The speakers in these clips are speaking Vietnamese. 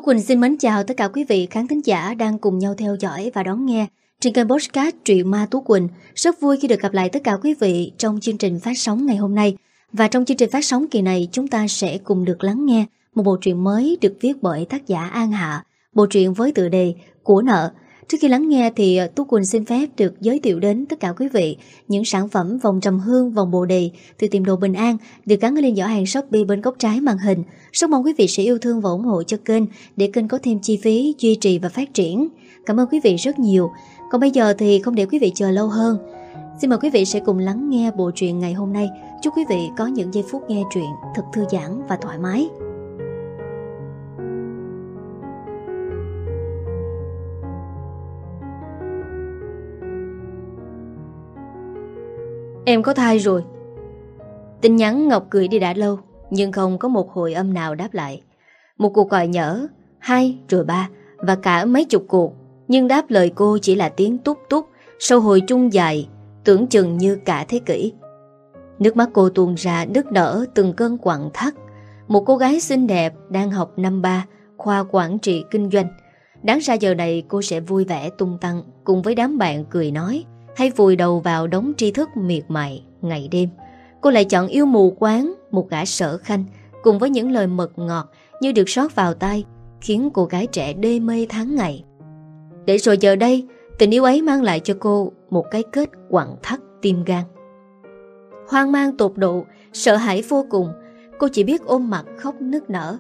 Quỳnh xin mến chào tất cả quý vị khán thính giả đang cùng nhau theo dõi và đón nghe trên kênh podcast Truyện Ma Tú Quỳnh. Rất vui khi được gặp lại tất cả quý vị trong chương trình phát sóng ngày hôm nay. Và trong chương trình phát sóng kỳ này, chúng ta sẽ cùng được lắng nghe một bộ truyện mới được viết bởi tác giả An Hạ, bộ truyện với tựa đề Của Nợ. Trước khi lắng nghe thì Tú Quỳnh xin phép được giới thiệu đến tất cả quý vị những sản phẩm vòng trầm hương, vòng bồ đề từ tiệm đồ Bình An được gắn ở lên giỏ hàng Shopee bên góc trái màn hình. Rất mong quý vị sẽ yêu thương và ủng hộ cho kênh để kênh có thêm chi phí duy trì và phát triển. Cảm ơn quý vị rất nhiều. Còn bây giờ thì không để quý vị chờ lâu hơn, xin mời quý vị sẽ cùng lắng nghe bộ truyện ngày hôm nay. Chúc quý vị có những giây phút nghe truyện thật thư giãn và thoải mái. Em có thai rồi. Tin nhắn Ngọc gửi đi đã lâu, nhưng không có một hồi âm nào đáp lại. Một cuộc gọi nhỡ, 2 rồi 3 và cả mấy chục cuộc, nhưng đáp lời cô chỉ là tiếng tút tút sau hồi chung dài, tưởng chừng như cả thế kỷ. Nước mắt cô tuôn ra nức nở từng cơn quặn thắt. Một cô gái xinh đẹp đang học năm 3 khoa quản trị kinh doanh. Đáng ra giờ này cô sẽ vui vẻ tung tăng cùng với đám bạn cười nói, hay vùi đầu vào đống tri thức miệt mài ngày đêm. Cô lại chọn yêu mù quáng một gã sở khanh cùng với những lời mật ngọt như được rót vào tai, khiến cô gái trẻ đê mê tháng ngày. Để rồi giờ đây, tình yêu ấy mang lại cho cô một cái kết quặn thắt tim gan. Hoang mang tột độ, sợ hãi vô cùng, cô chỉ biết ôm mặt khóc nức nở.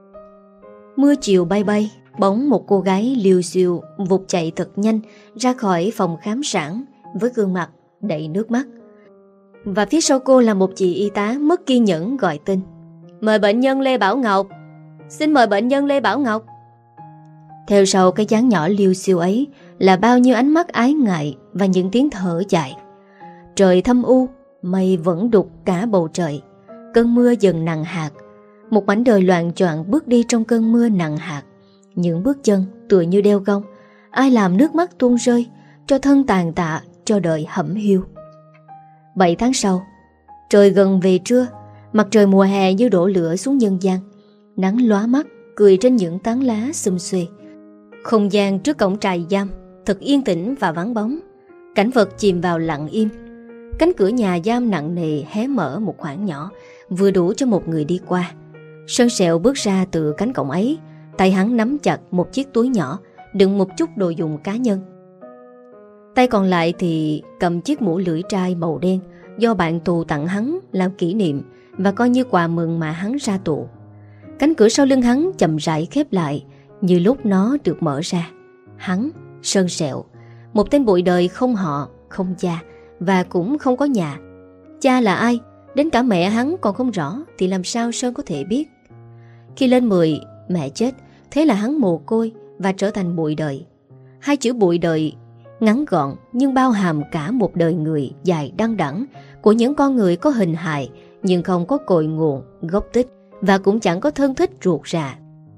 Mưa chiều bay bay, bỗng một cô gái liều xiêu vụt chạy thật nhanh ra khỏi phòng khám sản với gương mặt đầy nước mắt. Và phía sau cô là một chị y tá mất kiên nhẫn gọi tên: "Mời bệnh nhân Lê Bảo Ngọc. Xin mời bệnh nhân Lê Bảo Ngọc." Theo sau cái dáng nhỏ liêu xiêu ấy là bao nhiêu ánh mắt ái ngại và những tiếng thở dài. Trời thâm u, mây vẫn đục cả bầu trời. Cơn mưa dần nặng hạt. Một mảnh đời loạng choạng bước đi trong cơn mưa nặng hạt. Những bước chân tựa như đeo gông. Ai làm nước mắt tuôn rơi, cho thân tàn tạ, cho đời hẩm hiu. 7 tháng sau, trời gần về trưa, mặt trời mùa hè như đổ lửa xuống nhân gian. Nắng lóa mắt, cười trên những tán lá xum xuê. Không gian trước cổng trại giam thật yên tĩnh và vắng bóng. Cảnh vật chìm vào lặng im. Cánh cửa nhà giam nặng nề hé mở một khoảng nhỏ, vừa đủ cho một người đi qua. Sơn Sẹo bước ra từ cánh cổng ấy, tay hắn nắm chặt một chiếc túi nhỏ đựng một chút đồ dùng cá nhân. Tay còn lại thì cầm chiếc mũ lưỡi trai màu đen do bạn tù tặng hắn làm kỷ niệm và coi như quà mừng mà hắn ra tù. Cánh cửa sau lưng hắn chậm rãi khép lại như lúc nó được mở ra. Hắn, Sơn Sẹo, một tên bụi đời không họ, không cha và cũng không có nhà. Cha là ai? Đến cả mẹ hắn còn không rõ thì làm sao Sơn có thể biết. Khi lên 10, mẹ chết, thế là hắn mồ côi và trở thành bụi đời. Hai chữ bụi đời ngắn gọn nhưng bao hàm cả một đời người dài đăng đẵng của những con người có hình hài nhưng không có cội nguồn, gốc tích và cũng chẳng có thân thích ruột rà.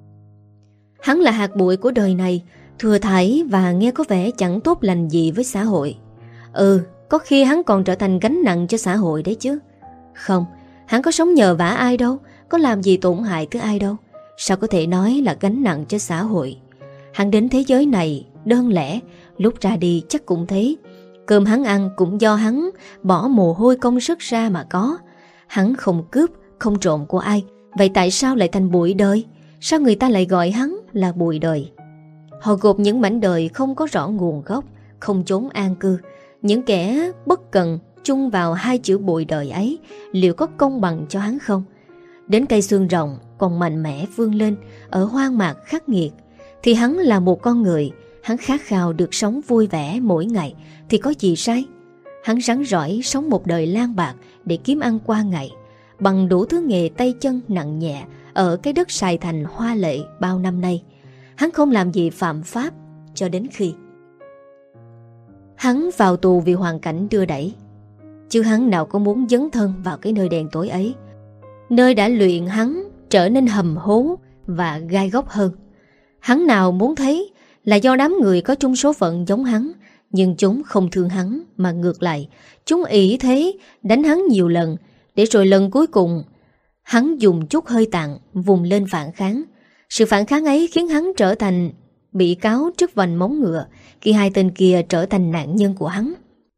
Hắn là hạt bụi của đời này, thừa thải và nghe có vẻ chẳng tốt lành gì với xã hội. Có khi hắn còn trở thành gánh nặng cho xã hội đấy chứ. Không, hắn có sống nhờ vả ai đâu, có làm gì tổn hại tới ai đâu. Sao có thể nói là gánh nặng cho xã hội? Hắn đến thế giới này đơn lẻ, lúc ra đi chắc cũng thế. Cơm hắn ăn cũng do hắn bỏ mồ hôi công sức ra mà có. Hắn không cướp, không trộm của ai. Vậy tại sao lại thành bụi đời? Sao người ta lại gọi hắn là bụi đời? Họ gộp những mảnh đời không có rõ nguồn gốc, không chốn an cư. Những kẻ bất cần chung vào hai chữ bụi đời ấy, liệu có công bằng cho hắn không? Đến cây xương rồng còn mạnh mẽ vươn lên ở hoang mạc khắc nghiệt, thì hắn là một con người. Hắn khát khao được sống vui vẻ mỗi ngày thì có gì sai? Hắn rắn rỏi sống một đời lang bạc để kiếm ăn qua ngày, bằng đủ thứ nghề tay chân nặng nhẹ ở cái đất Sài Thành hoa lệ bao năm nay. Hắn không làm gì phạm pháp cho đến khi hắn vào tù vì hoàn cảnh đưa đẩy. Chứ hắn nào có muốn dấn thân vào cái nơi đen tối ấy, nơi đã luyện hắn trở nên hầm hố và gai góc hơn. Hắn nào muốn thấy là do đám người có chung số phận giống hắn, nhưng chúng không thương hắn mà ngược lại, chúng ỷ thế đánh hắn nhiều lần, để rồi lần cuối cùng hắn dùng chút hơi tàn vùng lên phản kháng. Sự phản kháng ấy khiến hắn trở thành bị cáo trước vành móng ngựa khi hai tên kia trở thành nạn nhân của hắn.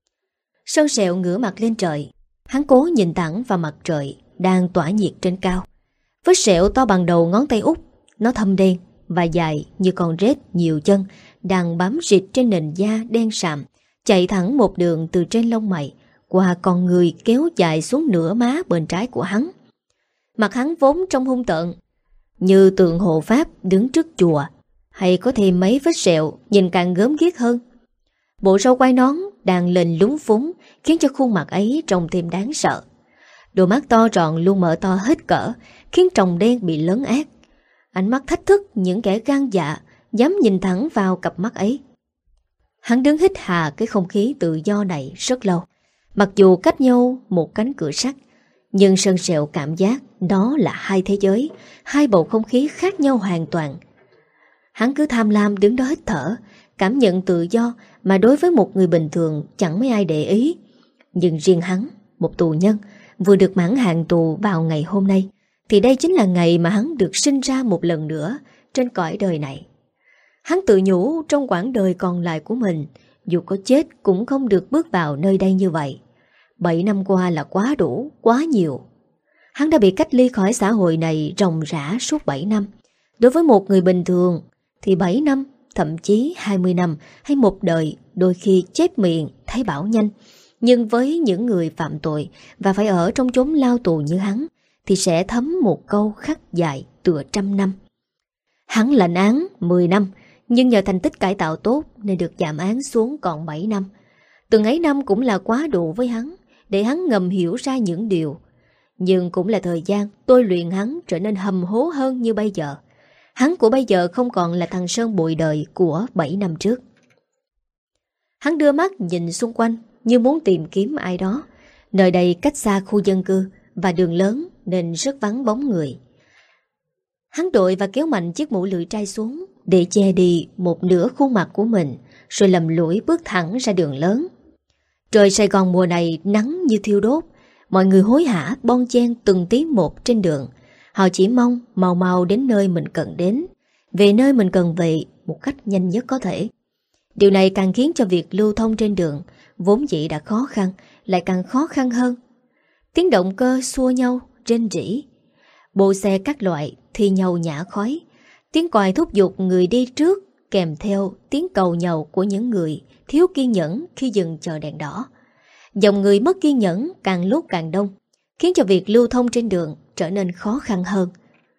Sơn Sẹo ngửa mặt lên trời. Hắn cố nhìn thẳng vào mặt trời đang tỏa nhiệt trên cao. Vết sẹo to bằng đầu ngón tay út, nó thâm đen và dài như con rết nhiều chân, đang bám rịt trên nền da đen sạm, chạy thẳng một đường từ trên lông mày qua con người kéo dài xuống nửa má bên trái của hắn. Mặt hắn vốn trông hung tợn, như tượng hộ pháp đứng trước chùa, hay có thêm mấy vết sẹo nhìn càng gớm ghiếc hơn. Bộ râu quai nón đang lên lúng phúng khiến cho khuôn mặt ấy trông thêm đáng sợ. Đôi mắt to tròn luôn mở to hết cỡ, khiến tròng đen bị lấn át. Ánh mắt thách thức những kẻ gan dạ dám nhìn thẳng vào cặp mắt ấy. Hắn đứng hít hà cái không khí tự do này rất lâu. Mặc dù cách nhau một cánh cửa sắt, nhưng Sơn Sẹo cảm giác đó là hai thế giới, hai bầu không khí khác nhau hoàn toàn. Hắn cứ tham lam đứng đó hít thở, cảm nhận tự do mà đối với một người bình thường chẳng mấy ai để ý. Nhưng riêng hắn, một tù nhân, vừa được mãn hạn tù vào ngày hôm nay, thì đây chính là ngày mà hắn được sinh ra một lần nữa trên cõi đời này. Hắn tự nhủ trong quãng đời còn lại của mình, dù có chết cũng không được bước vào nơi đây như vậy. 7 năm qua là quá đủ, quá nhiều. Hắn đã bị cách ly khỏi xã hội này ròng rã suốt 7 năm. Đối với một người bình thường thì 7 năm, thậm chí 20 năm hay một đời đôi khi chép miệng thấy bảo nhanh. Nhưng với những người phạm tội và phải ở trong chốn lao tù như hắn thì sẽ thấm một câu khắc dài tựa 100 năm. Hắn lãnh án 10 năm, nhưng nhờ thành tích cải tạo tốt nên được giảm án xuống còn 7 năm. Từng ấy năm cũng là quá đủ với hắn, để hắn ngầm hiểu ra những điều. Nhưng cũng là thời gian tôi luyện hắn trở nên hầm hố hơn như bây giờ. Hắn của bây giờ không còn là thằng Sơn bụi đời của 7 năm trước. Hắn đưa mắt nhìn xung quanh như muốn tìm kiếm ai đó. Nơi đây cách xa khu dân cư và đường lớn nên rất vắng bóng người. Hắn đội và kéo mạnh chiếc mũ lưỡi trai xuống để che đi một nửa khuôn mặt của mình, rồi lầm lũi bước thẳng ra đường lớn. Trời Sài Gòn mùa này nắng như thiêu đốt. Mọi người hối hả bon chen từng tí một trên đường. Họ chỉ mong mau mau đến nơi mình cần đến, về nơi mình cần về một cách nhanh nhất có thể. Điều này càng khiến cho việc lưu thông trên đường vốn dĩ đã khó khăn lại càng khó khăn hơn. Tiếng động cơ xua nhau rên rỉ, bộ xe các loại thi nhau nhả khói, tiếng còi thúc giục người đi trước kèm theo tiếng cầu nhàu của những người thiếu kiên nhẫn khi dừng chờ đèn đỏ. Dòng người mất kiên nhẫn càng lúc càng đông, khiến cho việc lưu thông trên đường trở nên khó khăn hơn.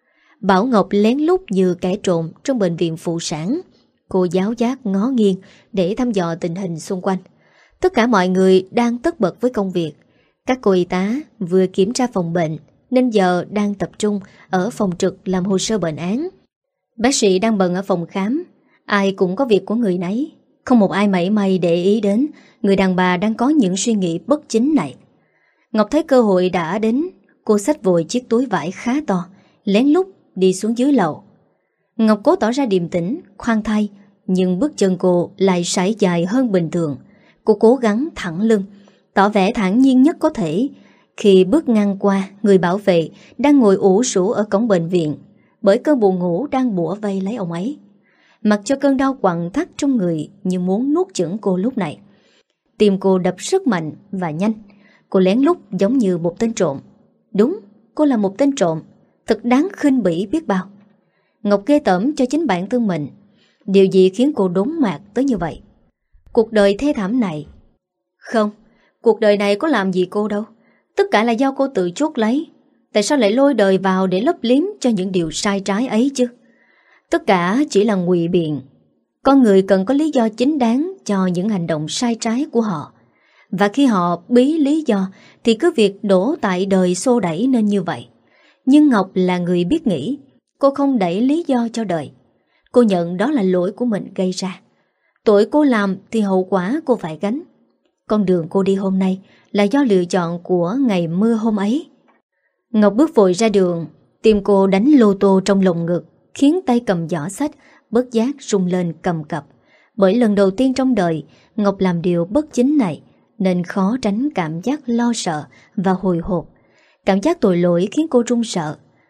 Bảo Ngọc lén lút như kẻ trộm trong bệnh viện phụ sản. Cô giáo giác ngó nghiêng để thăm dò tình hình xung quanh. Tất cả mọi người đang tất bật với công việc. Các cô y tá vừa kiểm tra phòng bệnh nên giờ đang tập trung ở phòng trực làm hồ sơ bệnh án. Bác sĩ đang bận ở phòng khám. Ai cũng có việc của người nấy, không một ai mảy may để ý đến người đàn bà đang có những suy nghĩ bất chính này. Ngọc thấy cơ hội đã đến, cô xách vội chiếc túi vải khá to, lén lút đi xuống dưới lầu. Ngọc cố tỏ ra điềm tĩnh, khoan thai, nhưng bước chân cô lại sải dài hơn bình thường. Cô cố gắng thẳng lưng, tỏ vẻ thản nhiên nhất có thể khi bước ngang qua người bảo vệ đang ngồi ủ rũ ở cổng bệnh viện, bởi cơn buồn ngủ đang bủa vây lấy ông ấy. Mặc cho cơn đau quặn thắt trong người như muốn nuốt chửng cô lúc này. Tim cô đập rất mạnh và nhanh. Cô lén lút giống như một tên trộm. Đúng, cô là một tên trộm, thật đáng khinh bỉ biết bao. Ngọc ghê tởm cho chính bản thân mình. Điều gì khiến cô đốn mạc tới như vậy? Cuộc đời thê thảm này. Không, cuộc đời này có làm gì cô đâu. Tất cả là do cô tự chuốc lấy. Tại sao lại lôi đời vào để lấp liếm cho những điều sai trái ấy chứ? Tất cả chỉ là ngụy biện. Con người cần có lý do chính đáng cho những hành động sai trái của họ. Và khi họ bí lý do thì cứ việc đổ tại đời xô đẩy nên như vậy. Nhưng Ngọc là người biết nghĩ. Cô không đẩy lý do cho đời. Cô nhận đó là lỗi của mình gây ra. Tội cô làm thì hậu quả cô phải gánh. Con đường cô đi hôm nay là do lựa chọn của ngày mưa hôm ấy. Ngọc bước vội ra đường. Tim cô đánh lô tô trong lồng ngực, khiến tay cầm giỏ sách bất giác rung lên cầm cập. Bởi lần đầu tiên trong đời Ngọc làm điều bất chính này, nên khó tránh cảm giác lo sợ và hồi hộp. Cảm giác tội lỗi khiến cô run sợ.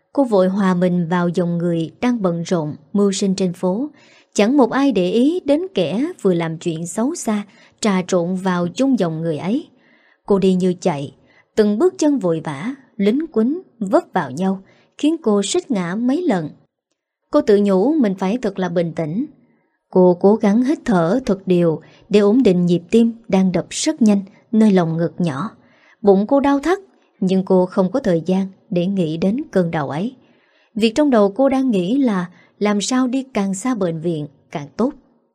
Cô vội hòa mình vào dòng người đang bận rộn mưu sinh trên phố. Chẳng một ai để ý đến kẻ vừa làm chuyện xấu xa trà trộn vào chung dòng người ấy. Cô đi như chạy, từng bước chân vội vã, lính quýnh vấp vào nhau, khiến cô suýt ngã mấy lần. Cô tự nhủ mình phải thật là bình tĩnh. Cô cố gắng hít thở thật đều để ổn định nhịp tim đang đập rất nhanh nơi lòng ngực nhỏ. Bụng cô đau thắt, nhưng cô không có thời gian để nghĩ đến cơn đau ấy. Việc trong đầu cô đang nghĩ là làm sao đi càng xa bệnh viện càng tốt.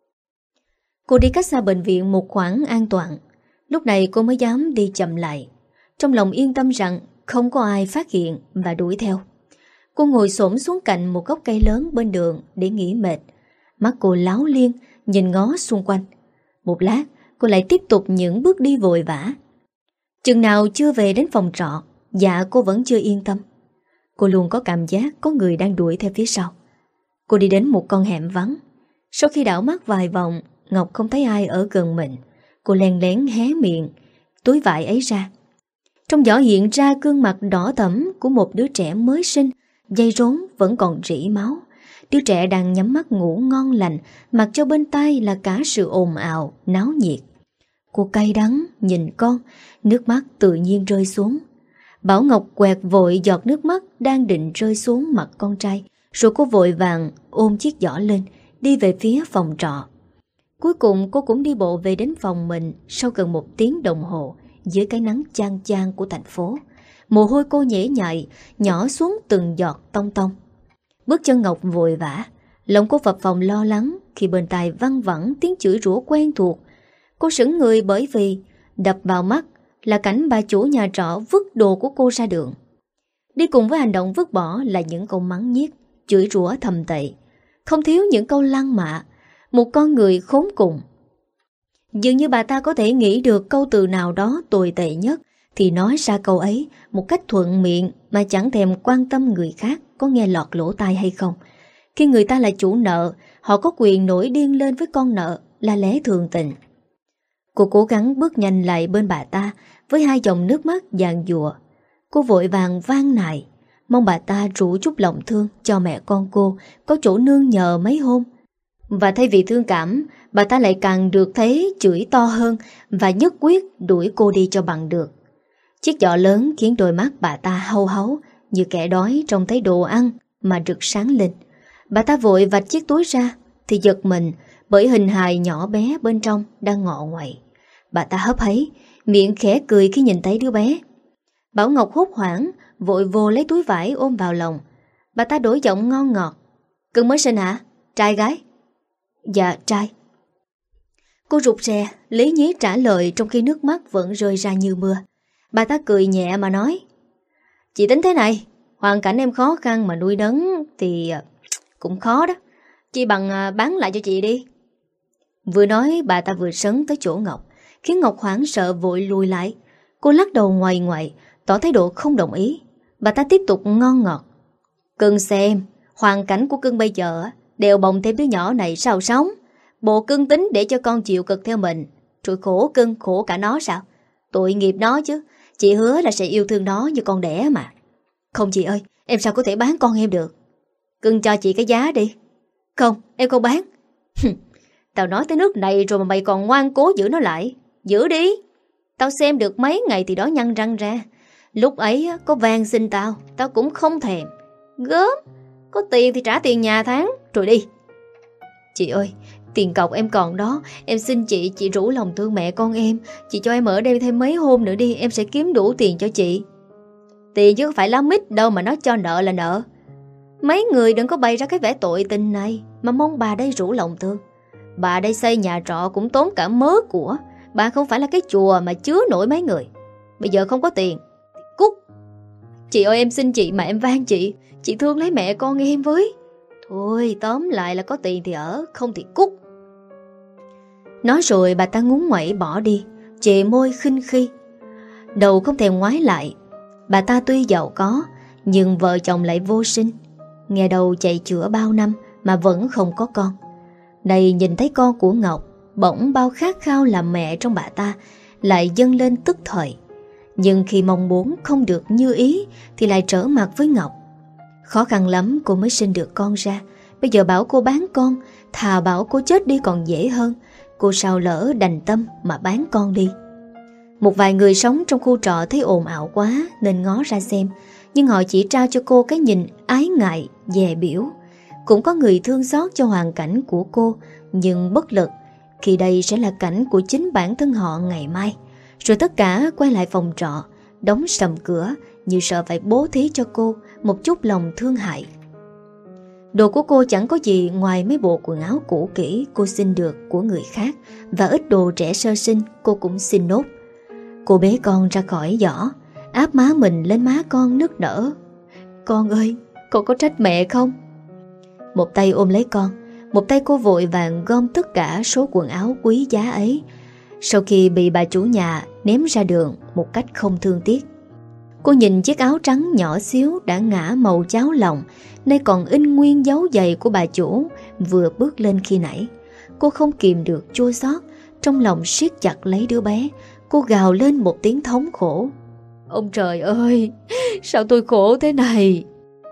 Cô đi cách xa bệnh viện một khoảng an toàn. Lúc này cô mới dám đi chậm lại, trong lòng yên tâm rằng không có ai phát hiện và đuổi theo. Cô ngồi xổm xuống cạnh một gốc cây lớn bên đường để nghỉ mệt. Mắt cô láo liên, nhìn ngó xung quanh. Một lát, cô lại tiếp tục những bước đi vội vã. Chừng nào chưa về đến phòng trọ, dạ cô vẫn chưa yên tâm. Cô luôn có cảm giác có người đang đuổi theo phía sau. Cô đi đến một con hẻm vắng. Sau khi đảo mắt vài vòng, Ngọc không thấy ai ở gần mình. Cô len lén hé miệng túi vải ấy ra. Trong giỏ hiện ra gương mặt đỏ thẫm của một đứa trẻ mới sinh, dây rốn vẫn còn rỉ máu. Đứa trẻ đang nhắm mắt ngủ ngon lành, mặc cho bên tai là cả sự ồn ào, náo nhiệt. Cô cay đắng nhìn con, nước mắt tự nhiên rơi xuống. Bảo Ngọc quẹt vội giọt nước mắt đang định rơi xuống mặt con trai, rồi cô vội vàng ôm chiếc giỏ lên, đi về phía phòng trọ. Cuối cùng cô cũng đi bộ về đến phòng mình sau gần 1 tiếng đồng hồ dưới cái nắng chang chang của thành phố. Mồ hôi cô nhễ nhại, nhỏ xuống từng giọt tông tông. Bước chân Ngọc vội vã, lòng cô phập phồng lo lắng khi bên tai văng vẳng tiếng chửi rủa quen thuộc. Cô sững người bởi vì đập vào mắt là cảnh bà chủ nhà trọ vứt đồ của cô ra đường. Đi cùng với hành động vứt bỏ là những câu mắng nhiếc, chửi rủa thầm tệ, không thiếu những câu lăng mạ. Một con người khốn cùng. Dường như bà ta có thể nghĩ được câu từ nào đó tồi tệ nhất thì nói ra câu ấy một cách thuận miệng mà chẳng thèm quan tâm người khác có nghe lọt lỗ tai hay không. Khi người ta là chủ nợ, họ có quyền nổi điên lên với con nợ là lẽ thường tình. Cô cố gắng bước nhanh lại bên bà ta với 2 dòng nước mắt giàn giụa. Cô vội vàng van nài, mong bà ta rủ chút lòng thương cho mẹ con cô có chỗ nương nhờ mấy hôm. Và thay vì thương cảm, bà ta lại càng được thấy chửi to hơn và nhất quyết đuổi cô đi cho bằng được. Chiếc giỏ lớn khiến đôi mắt bà ta hau háu như kẻ đói trông thấy đồ ăn mà rực sáng lên. Bà ta vội vạch chiếc túi ra thì giật mình bởi hình hài nhỏ bé bên trong đang ngọ nguậy. Bà ta hấp háy, miệng khẽ cười khi nhìn thấy đứa bé. Bảo Ngọc hốt hoảng, vội vô lấy túi vải ôm vào lòng. Bà ta đổi giọng ngon ngọt. Cưng mới sinh hả? Trai gái? Dạ trai. Cô rụt rè lý nhí trả lời trong khi nước mắt vẫn rơi ra như mưa. Bà ta cười nhẹ mà nói: Chị tính thế này, hoàn cảnh em khó khăn mà nuôi nấng thì cũng khó đó. Chị bằng bán lại cho chị đi. Vừa nói bà ta vừa sấn tới chỗ Ngọc, khiến Ngọc hoảng sợ vội lùi lại. Cô lắc đầu ngoài ngoại, tỏ thái độ không đồng ý. Bà ta tiếp tục ngon ngọt: Cưng xem, hoàn cảnh của cưng bây giờ đèo bồng thêm đứa nhỏ này sao sống. Bộ cưng tính để cho con chịu cực theo mình, rồi khổ cưng khổ cả nó sao? Tội nghiệp nó chứ. Chị hứa là sẽ yêu thương nó như con đẻ mà. Không chị ơi, em sao có thể bán con em được? Cưng cho chị cái giá đi. Không, em không bán. Tao nói tới nước này rồi mà mày còn ngoan cố giữ nó lại. Giữ đi. Tao xem được mấy ngày thì đó nhăn răng ra. Lúc ấy có van xin tao cũng không thèm. Gớm, có tiền thì trả tiền nhà tháng rồi đi. Chị ơi, tiền cọc em còn đó. Em xin chị rủ lòng thương mẹ con em. Chị cho em ở đây thêm mấy hôm nữa đi. Em sẽ kiếm đủ tiền cho chị. Tiền chứ không phải lá mít đâu mà nó cho nợ là nợ. Mấy người đừng có bày ra cái vẻ tội tình này mà mong bà đây rủ lòng thương. Bà đây xây nhà trọ cũng tốn cả mớ của. Bà không phải là cái chùa mà chứa nổi mấy người. Bây giờ không có tiền thì cút. Chị ơi, em xin chị mà em van chị. Chị thương lấy mẹ con em với. Thôi tóm lại là có tiền thì ở, không thì cút. Nói rồi bà ta ngúng ngoẩy bỏ đi, chề môi khinh khi. Đầu không thèm ngoái lại. Bà ta tuy giàu có, nhưng vợ chồng lại vô sinh. Nghe đầu chạy chữa bao năm mà vẫn không có con. Này nhìn thấy con của Ngọc, bỗng bao khát khao làm mẹ trong bà ta lại dâng lên tức thời. Nhưng khi mong muốn không được như ý thì lại trở mặt với Ngọc. Khó khăn lắm cô mới sinh được con ra. Bây giờ bảo cô bán con, thà bảo cô chết đi còn dễ hơn. Cô sao lỡ đành tâm mà bán con đi. Một vài người sống trong khu trọ thấy ồn ào quá nên ngó ra xem, nhưng họ chỉ trao cho cô cái nhìn ái ngại, dè biểu. Cũng có người thương xót cho hoàn cảnh của cô, nhưng bất lực khi đây sẽ là cảnh của chính bản thân họ ngày mai. Rồi tất cả quay lại phòng trọ, đóng sầm cửa như sợ phải bố thí cho cô một chút lòng thương hại. Đồ của cô chẳng có gì ngoài mấy bộ quần áo cũ kỹ cô xin được của người khác, và ít đồ trẻ sơ sinh cô cũng xin nốt. Cô bế con ra khỏi giỏ, áp má mình lên má con nức nở. Con ơi, con có trách mẹ không? Một tay ôm lấy con, một tay cô vội vàng gom tất cả số quần áo quý giá ấy, sau khi bị bà chủ nhà ném ra đường một cách không thương tiếc. Cô nhìn chiếc áo trắng nhỏ xíu đã ngả màu cháo lòng, nay còn in nguyên dấu giày của bà chủ vừa bước lên khi nãy. Cô không kìm được chua xót, trong lòng siết chặt lấy đứa bé. Cô gào lên một tiếng thống khổ. Ông trời ơi, sao tôi khổ thế này?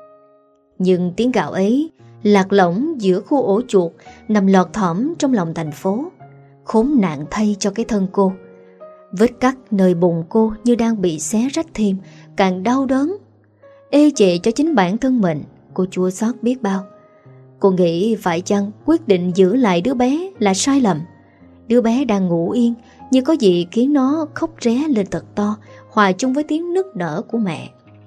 Nhưng tiếng gào ấy lạc lõng giữa khu ổ chuột nằm lọt thỏm trong lòng thành phố. Khốn nạn thay cho cái thân cô. Vết cắt nơi bụng cô như đang bị xé rách thêm, càng đau đớn. Ê chệ cho chính bản thân mình, cô chua xót biết bao. Cô nghĩ phải chăng quyết định giữ lại đứa bé là sai lầm. Đứa bé đang ngủ yên, như có gì khiến nó khóc ré lên thật to, hòa chung với tiếng nức nở của mẹ.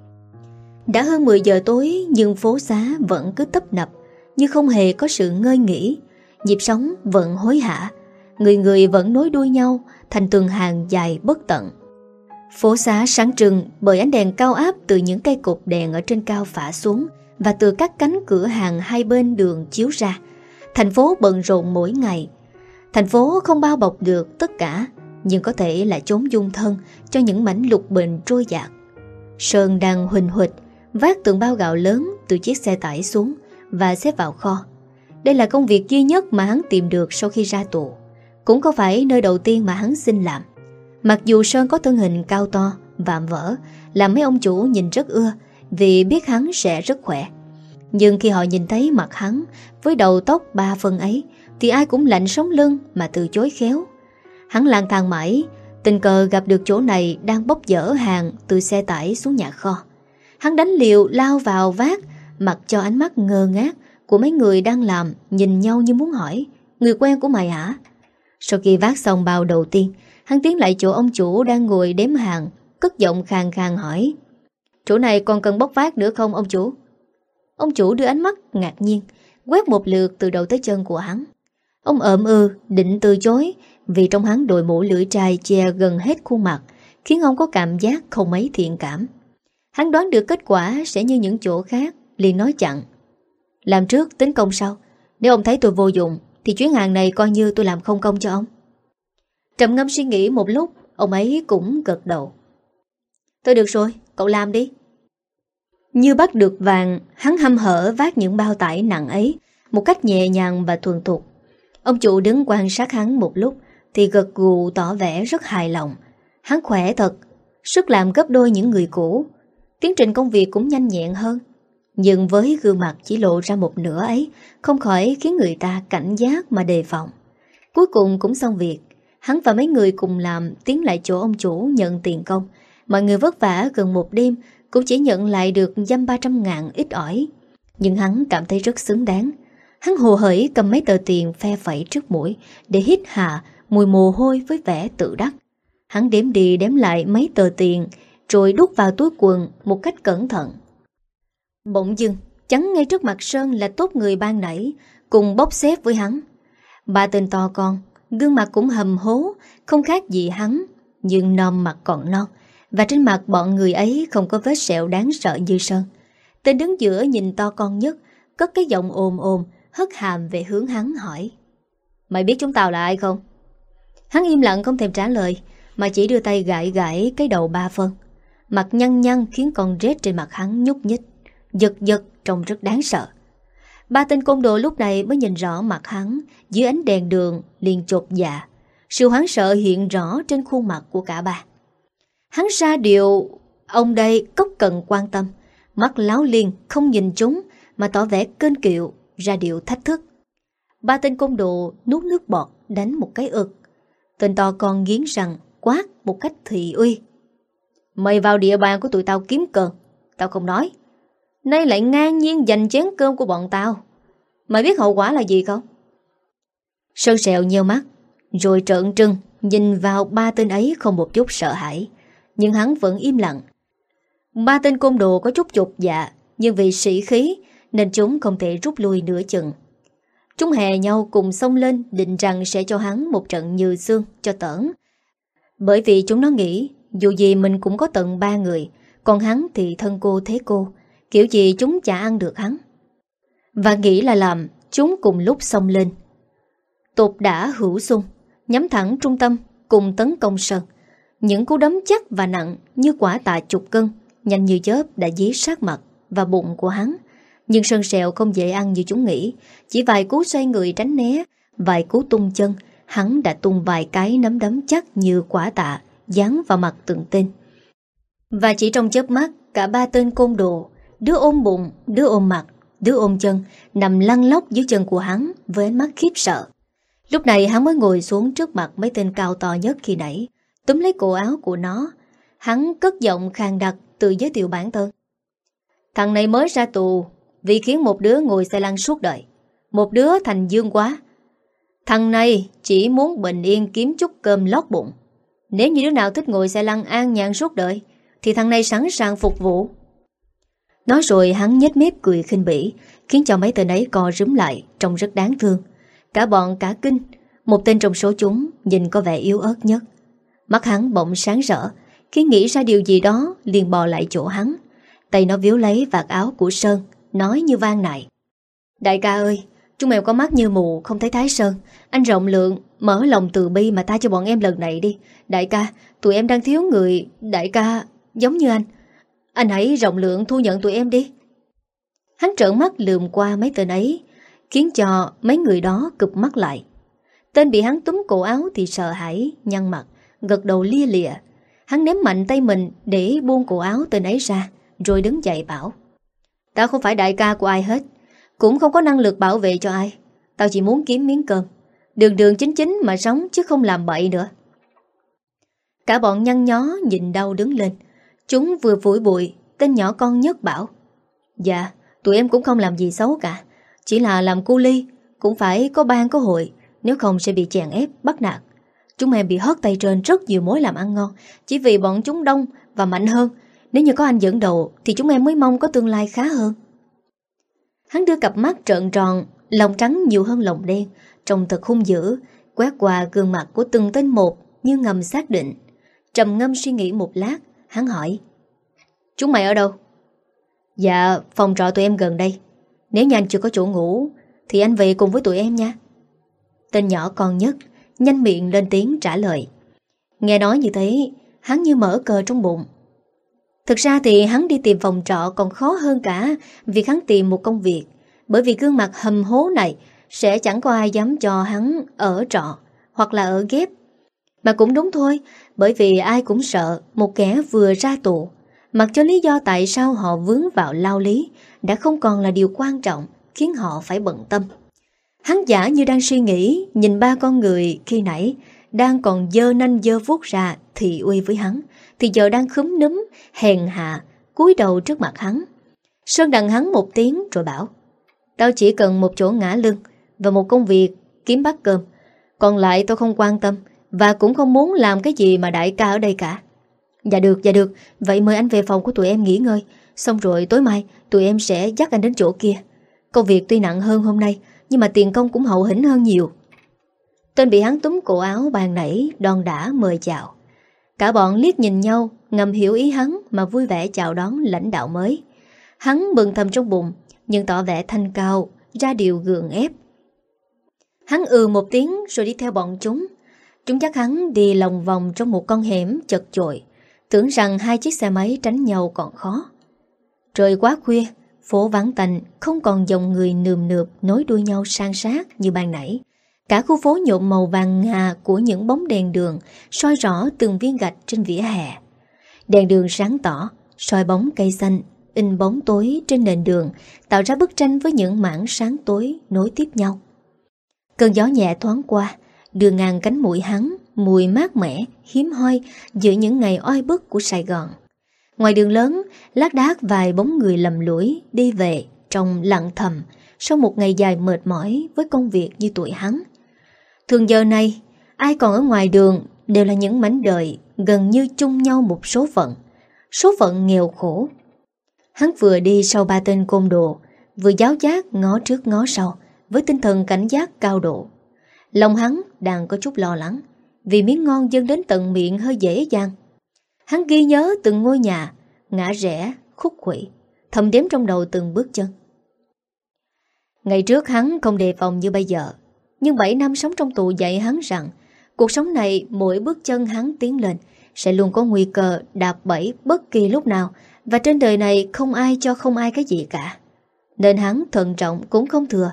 Đã hơn 10 giờ tối nhưng phố xá vẫn cứ tấp nập, như không hề có sự ngơi nghỉ. Nhịp sống vẫn hối hả, người người vẫn nối đuôi nhau thành tuần hàng dài bất tận. Phố xá sáng trưng bởi ánh đèn cao áp từ những cây cột đèn ở trên cao phả xuống, và từ các cánh cửa hàng hai bên đường chiếu ra. Thành phố bận rộn mỗi ngày. Thành phố không bao bọc được tất cả, nhưng có thể là chốn dung thân cho những mảnh lục bình trôi dạt. Sơn đang huỳnh huỵch vác tượng bao gạo lớn từ chiếc xe tải xuống và xếp vào kho. Đây là công việc duy nhất mà hắn tìm được sau khi ra tù, cũng không phải nơi đầu tiên mà hắn xin làm. Mặc dù Sơn có thân hình cao to, vạm vỡ, làm mấy ông chủ nhìn rất ưa vì biết hắn sẽ rất khỏe. Nhưng khi họ nhìn thấy mặt hắn với đầu tóc 3 phân ấy thì ai cũng lạnh sống lưng mà từ chối khéo. Hắn lang thang mãi, tình cờ gặp được chỗ này đang bốc dỡ hàng từ xe tải xuống nhà kho. Hắn đánh liều lao vào vác, mặc cho ánh mắt ngơ ngác của mấy người đang làm nhìn nhau như muốn hỏi: người quen của mày hả? Sau khi vác xong bao đầu tiên, hắn tiến lại chỗ ông chủ đang ngồi đếm hàng, cất giọng khàn khàn hỏi: chỗ này còn cần bốc vác nữa không ông chủ? Ông chủ đưa ánh mắt ngạc nhiên quét một lượt từ đầu tới chân của hắn. Ông định từ chối, vì trong hắn đội mũ lưỡi trai che gần hết khuôn mặt, khiến ông có cảm giác không mấy thiện cảm. Hắn đoán được kết quả sẽ như những chỗ khác, liền nói chặn: làm trước tính công sau. Nếu ông thấy tôi vô dụng thì chuyến hàng này coi như tôi làm không công cho ông. Trầm ngâm suy nghĩ một lúc, ông ấy cũng gật đầu: thôi được rồi, cậu làm đi. Như bắt được vàng, hắn hăm hở vác những bao tải nặng ấy một cách nhẹ nhàng và thuần thục. Ông chủ đứng quan sát hắn một lúc thì gật gù tỏ vẻ rất hài lòng. Hắn khỏe thật, sức làm gấp đôi những người cũ. Tiến trình công việc cũng nhanh nhẹn hơn. Nhưng với gương mặt chỉ lộ ra một nửa ấy, không khỏi khiến người ta cảnh giác mà đề phòng. Cuối cùng cũng xong việc. Hắn và mấy người cùng làm tiến lại chỗ ông chủ nhận tiền công. Mọi người vất vả gần một đêm cũng chỉ nhận lại được dăm 300 ngàn ít ỏi. Nhưng hắn cảm thấy rất xứng đáng. Hắn hồ hởi cầm mấy tờ tiền phe phẩy trước mũi để hít hà mùi mồ hôi với vẻ tự đắc. Hắn đếm đi đếm lại mấy tờ tiền rồi đút vào túi quần một cách cẩn thận. Bỗng dưng chắn ngay trước mặt Sơn là tốt người ban nãy cùng bốc xếp với hắn. Ba tên to con, gương mặt cũng hầm hố, không khác gì hắn, nhưng non mặt còn non, và trên mặt bọn người ấy không có vết sẹo đáng sợ như Sơn. Tên đứng giữa nhìn to con nhất, cất cái giọng ồm ồm, hất hàm về hướng hắn hỏi: mày biết chúng tao là ai không? Hắn im lặng không thèm trả lời, mà chỉ đưa tay gãi gãi cái đầu 3 phân. Mặt nhăn nhăn khiến con rết trên mặt hắn nhúc nhích, giật giật trông rất đáng sợ. Ba tên côn đồ lúc này mới nhìn rõ mặt hắn dưới ánh đèn đường, liền chột dạ. Sự hoảng sợ hiện rõ trên khuôn mặt của cả ba. Hắn ra điều ông đây cốc cần quan tâm, mắt láo liên không nhìn chúng mà tỏ vẻ kênh kiệu, ra điệu thách thức. Ba tên côn đồ nuốt nước bọt đánh một cái ực. Tên to con nghiến răng quát một cách thị uy: "Mày vào địa bàn của tụi tao kiếm cơm, tao không nói. Nay lại ngang nhiên giành chén cơm của bọn tao. Mày biết hậu quả là gì không?" Sơn Sẹo nheo mắt, rồi trợn trừng nhìn vào ba tên ấy không một chút sợ hãi. Nhưng hắn vẫn im lặng. Ba tên côn đồ có chút chột dạ, nhưng vì sĩ khí nên chúng không thể rút lui nửa chừng. Chúng hè nhau cùng xông lên, định rằng sẽ cho hắn một trận như xương cho tởn. Bởi vì chúng nó nghĩ dù gì mình cũng có tận 3 người, còn hắn thì thân cô thế cô, kiểu gì chúng chả ăn được hắn. Và nghĩ là làm, chúng cùng lúc xông lên, tột đã hữu xung, nhắm thẳng trung tâm cùng tấn công Sơn. Những cú đấm chắc và nặng như quả tạ chục cân, nhanh như chớp đã dí sát mặt và bụng của hắn. Nhưng Sơn Sẹo không dễ ăn như chúng nghĩ. Chỉ vài cú xoay người tránh né, vài cú tung chân, hắn đã tung vài cái nắm đấm chắc như quả tạ giáng vào mặt từng tên. Và chỉ trong chớp mắt, cả ba tên côn đồ, đứa ôm bụng, đứa ôm mặt, đứa ôm chân, nằm lăn lóc dưới chân của hắn với ánh mắt khiếp sợ. Lúc này hắn mới ngồi xuống trước mặt mấy tên cao to nhất khi nãy, túm lấy cổ áo của nó. Hắn cất giọng khàn đặc tự giới thiệu bản thân: "Thằng này mới ra tù vì khiến một đứa ngồi xe lăn suốt đời, một đứa thành dương quá. Thằng này chỉ muốn bình yên kiếm chút cơm lót bụng. Nếu như đứa nào thích ngồi xe lăn an nhàn suốt đời thì thằng này sẵn sàng phục vụ." Nói rồi hắn nhếch mép cười khinh bỉ, khiến cho mấy tên ấy co rúm lại, trông rất đáng thương. Cả bọn cả kinh. Một tên trong số chúng nhìn có vẻ yếu ớt nhất. Mắt hắn bỗng sáng rỡ, khi nghĩ ra điều gì đó liền bò lại chỗ hắn. Tay nó víu lấy vạt áo của Sơn, nói như van nài: "Đại ca ơi, chúng em có mắt như mù, không thấy Thái Sơn. Anh rộng lượng, mở lòng từ bi mà tha cho bọn em lần này đi. Đại ca, tụi em đang thiếu người. Đại ca, giống như anh hãy rộng lượng thu nhận tụi em đi." Hắn trợn mắt lườm qua mấy tên ấy, khiến cho mấy người đó cụp mắt lại. Tên bị hắn túm cổ áo thì sợ hãi, nhăn mặt, gật đầu lia lịa. Hắn ném mạnh tay mình để buông cổ áo tên ấy ra, rồi đứng dậy bảo: "Tao không phải đại ca của ai hết, cũng không có năng lực bảo vệ cho ai. Tao chỉ muốn kiếm miếng cơm, đường đường chính chính mà sống chứ không làm bậy nữa." Cả bọn nhăn nhó nhìn đau đứng lên. Chúng vừa phủi bụi, tên nhỏ con nhất bảo: "Dạ, tụi em cũng không làm gì xấu cả, chỉ là làm cu ly, cũng phải có ban có hội, nếu không sẽ bị chèn ép, bắt nạt. Chúng em bị hất tay trên rất nhiều mối làm ăn ngon, chỉ vì bọn chúng đông và mạnh hơn. Nếu như có anh dẫn đầu thì chúng em mới mong có tương lai khá hơn." Hắn đưa cặp mắt trợn tròn, lòng trắng nhiều hơn lòng đen, trông thật hung dữ, quét qua gương mặt của từng tên một như ngầm xác định. Trầm ngâm suy nghĩ một lát, hắn hỏi: "Chúng mày ở đâu?" "Dạ, phòng trọ tụi em gần đây. Nếu như anh chưa có chỗ ngủ thì anh về cùng với tụi em nha." Tên nhỏ con nhất nhanh miệng lên tiếng trả lời. Nghe nói như thế, hắn như mở cờ trong bụng. Thực ra thì hắn đi tìm phòng trọ còn khó hơn cả việc hắn tìm một công việc, bởi vì gương mặt hầm hố này sẽ chẳng có ai dám cho hắn ở trọ hoặc là ở ghép. Mà cũng đúng thôi, bởi vì ai cũng sợ một kẻ vừa ra tù. Mặc cho lý do tại sao họ vướng vào lao lý đã không còn là điều quan trọng khiến họ phải bận tâm. Hắn giả như đang suy nghĩ, nhìn ba con người khi nãy đang còn giơ nanh giơ vuốt ra thị uy với hắn, thì giờ đang khúm núm hèn hạ cúi đầu trước mặt hắn. Sơn đằng hắn một tiếng rồi bảo: "Tao chỉ cần một chỗ ngả lưng và một công việc kiếm bát cơm. Còn lại tôi không quan tâm, và cũng không muốn làm cái gì mà đại ca ở đây cả." Dạ được, vậy mời anh về phòng của tụi em nghỉ ngơi. Xong rồi tối mai tụi em sẽ dắt anh đến chỗ kia. Công việc tuy nặng hơn hôm nay, nhưng mà tiền công cũng hậu hĩnh hơn nhiều. Tên bị hắn túm cổ áo bàn nãy đòn đã mời chào. Cả bọn liếc nhìn nhau, ngầm hiểu ý hắn mà vui vẻ chào đón lãnh đạo mới. Hắn mừng thầm trong bụng, nhưng tỏ vẻ thanh cao, ra điều gượng ép. Hắn một tiếng rồi đi theo bọn chúng. Chúng dắt hắn đi lòng vòng trong một con hẻm chật chội, tưởng rằng 2 chiếc xe máy tránh nhau còn khó. Trời quá khuya, phố vắng tanh, không còn dòng người nườm nượp nối đuôi nhau san sát như ban nãy. Cả khu phố nhộn màu vàng ngà của những bóng đèn đường soi rõ từng viên gạch trên vỉa hè. Đèn đường sáng tỏ, soi bóng cây xanh in bóng tối trên nền đường, tạo ra bức tranh với những mảng sáng tối nối tiếp nhau. Cơn gió nhẹ thoáng qua, đưa ngang cánh mũi hắn, mùi mát mẻ, hiếm hoi giữa những ngày oi bức của Sài Gòn. Ngoài đường lớn, lác đác vài bóng người lầm lũi đi về trong lặng thầm sau một ngày dài mệt mỏi với công việc như tuổi hắn. Thường giờ này, ai còn ở ngoài đường đều là những mảnh đời gần như chung nhau một số phận nghèo khổ. Hắn vừa đi sau ba tên côn đồ, vừa giáo giác ngó trước ngó sau với tinh thần cảnh giác cao độ. Lòng hắn đang có chút lo lắng, vì miếng ngon dâng đến tận miệng hơi dễ dàng. Hắn ghi nhớ từng ngôi nhà, ngã rẽ, khúc khuỷu, thầm đếm trong đầu từng bước chân. Ngày trước hắn không đề phòng như bây giờ, nhưng 7 năm sống trong tù dạy hắn rằng cuộc sống này mỗi bước chân hắn tiến lên sẽ luôn có nguy cơ đạp bẫy bất kỳ lúc nào, và trên đời này không ai cho không ai cái gì cả. Nên hắn thận trọng cũng không thừa.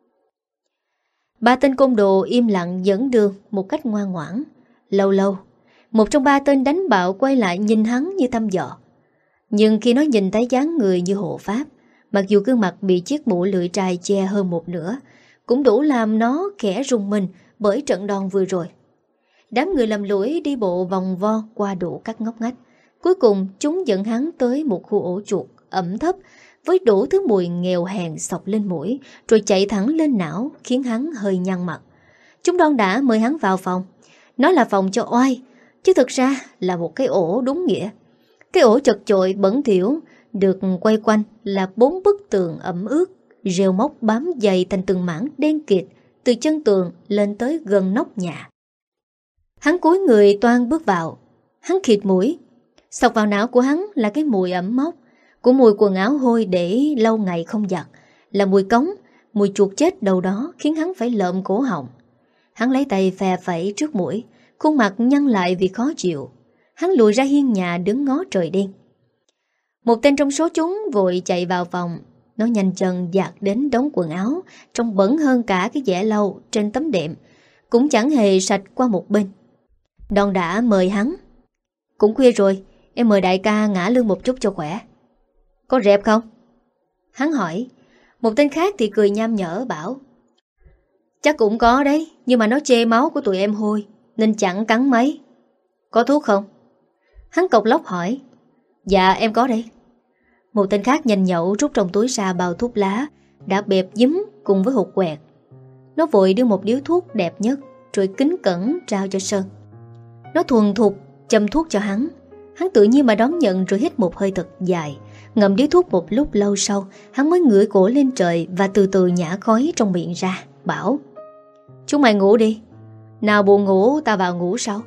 Ba tên côn đồ im lặng dẫn đường một cách ngoan ngoãn. Lâu lâu, một trong ba tên đánh bạo quay lại nhìn hắn như thăm dò. Nhưng khi nó nhìn thấy dáng người như hộ pháp, mặc dù gương mặt bị chiếc mũ lưỡi trai che hơn một nửa, cũng đủ làm nó khẽ rùng mình bởi trận đòn vừa rồi. Đám người lầm lũi đi bộ vòng vo qua đủ các ngóc ngách. Cuối cùng chúng dẫn hắn tới một khu ổ chuột ẩm thấp với đủ thứ mùi nghèo hèn xộc lên mũi, rồi chạy thẳng lên não khiến hắn hơi nhăn mặt. Chúng đon đã mời hắn vào phòng. Nó là phòng cho oai, chứ thực ra là một cái ổ đúng nghĩa. Cái ổ chật chội bẩn thỉu, được quay quanh là 4 bức tường ẩm ướt, rêu móc bám dày thành từng mảng đen kịt từ chân tường lên tới gần nóc nhà. Hắn cúi người toan bước vào. Hắn khịt mũi. Xộc vào não của hắn là cái mùi ẩm mốc của mùi quần áo hôi để lâu ngày không giặt, là mùi cống, mùi chuột chết đâu đó khiến hắn phải lợm cổ họng. Hắn lấy tay phè phẩy trước mũi, khuôn mặt nhăn lại vì khó chịu. Hắn lùi ra hiên nhà đứng ngó trời đen. Một tên trong số chúng vội chạy vào phòng. Nó nhanh chân dạt đến đống quần áo trông bẩn hơn cả cái dẻ lau trên tấm đệm, cũng chẳng hề sạch qua một bên. Đòn đã mời hắn. Cũng khuya rồi, em mời đại ca ngả lưng một chút cho khỏe. Có rẹp không? Hắn hỏi. Một tên khác thì cười nham nhở bảo, chắc cũng có đấy, nhưng mà nó chê máu của tụi em hôi nên chẳng cắn mấy. Có thuốc không? Hắn cộc lốc hỏi. Dạ em có đây. Một tên khác nhanh nhậu rút trong túi ra bao thuốc lá đã bẹp dúm cùng với hột quẹt. Nó vội đưa một điếu thuốc đẹp nhất rồi kính cẩn trao cho Sơn. Nó thuần thục châm thuốc cho hắn. Hắn tự nhiên mà đón nhận rồi hít một hơi thật dài. Ngậm điếu thuốc một lúc lâu sau, hắn mới ngửa cổ lên trời và từ từ nhả khói trong miệng ra, bảo, chúng mày ngủ đi. Nào buồn ngủ ta vào ngủ sau.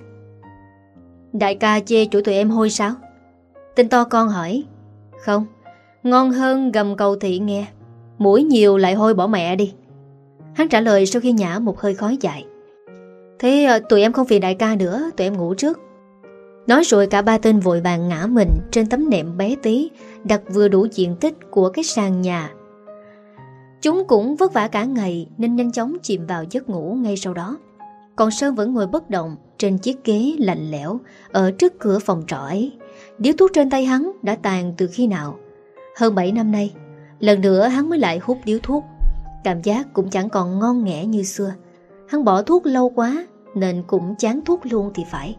Đại ca chê chủ tụi em hôi sao? Tên to con hỏi. Không, ngon hơn gầm cầu thị nghe. Mũi nhiều lại hôi bỏ mẹ đi. Hắn trả lời sau khi nhả một hơi khói dài. Thế tụi em không phiền đại ca nữa, tụi em ngủ trước. Nói rồi cả ba tên vội vàng ngã mình trên tấm nệm bé tí đặt vừa đủ diện tích của cái sàn nhà. Chúng cũng vất vả cả ngày nên nhanh chóng chìm vào giấc ngủ ngay sau đó. Còn Sơn vẫn ngồi bất động trên chiếc ghế lạnh lẽo ở trước cửa phòng trọ ấy. Điếu thuốc trên tay hắn đã tàn từ khi nào. Hơn 7 năm nay, lần nữa hắn mới lại hút điếu thuốc. Cảm giác cũng chẳng còn ngon nghẻ như xưa. Hắn bỏ thuốc lâu quá nên cũng chán thuốc luôn thì phải.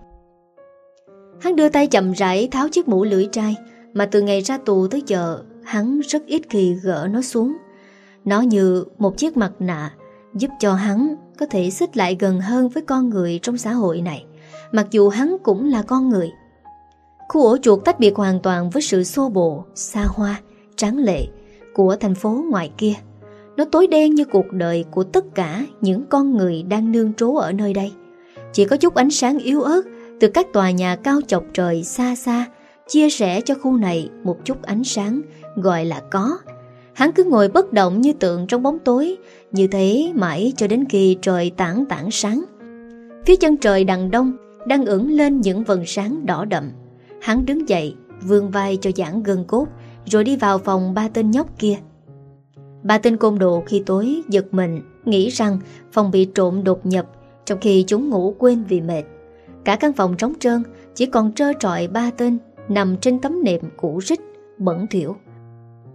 Hắn đưa tay chậm rãi tháo chiếc mũ lưỡi trai mà từ ngày ra tù tới giờ hắn rất ít khi gỡ nó xuống. Nó như một chiếc mặt nạ giúp cho hắn có thể xích lại gần hơn với con người trong xã hội này, mặc dù hắn cũng là con người. Khu ổ chuột tách biệt hoàn toàn với sự xô bồ, xa hoa, tráng lệ của thành phố ngoài kia. Nó tối đen như cuộc đời của tất cả những con người đang nương trú ở nơi đây. Chỉ có chút ánh sáng yếu ớt từ các tòa nhà cao chọc trời xa xa chia sẻ cho khu này một chút ánh sáng gọi là có. Hắn cứ ngồi bất động như tượng trong bóng tối, như thế mãi cho đến khi trời tảng tảng sáng. Phía chân trời đằng đông đang ửng lên những vầng sáng đỏ đậm. Hắn đứng dậy, vươn vai cho giãn gân cốt, rồi đi vào phòng ba tên nhóc kia. Ba tên côn đồ khi tối giật mình, nghĩ rằng phòng bị trộm đột nhập, trong khi chúng ngủ quên vì mệt. Cả căn phòng trống trơn, chỉ còn trơ trọi ba tên nằm trên tấm nệm cũ rích, bẩn thỉu.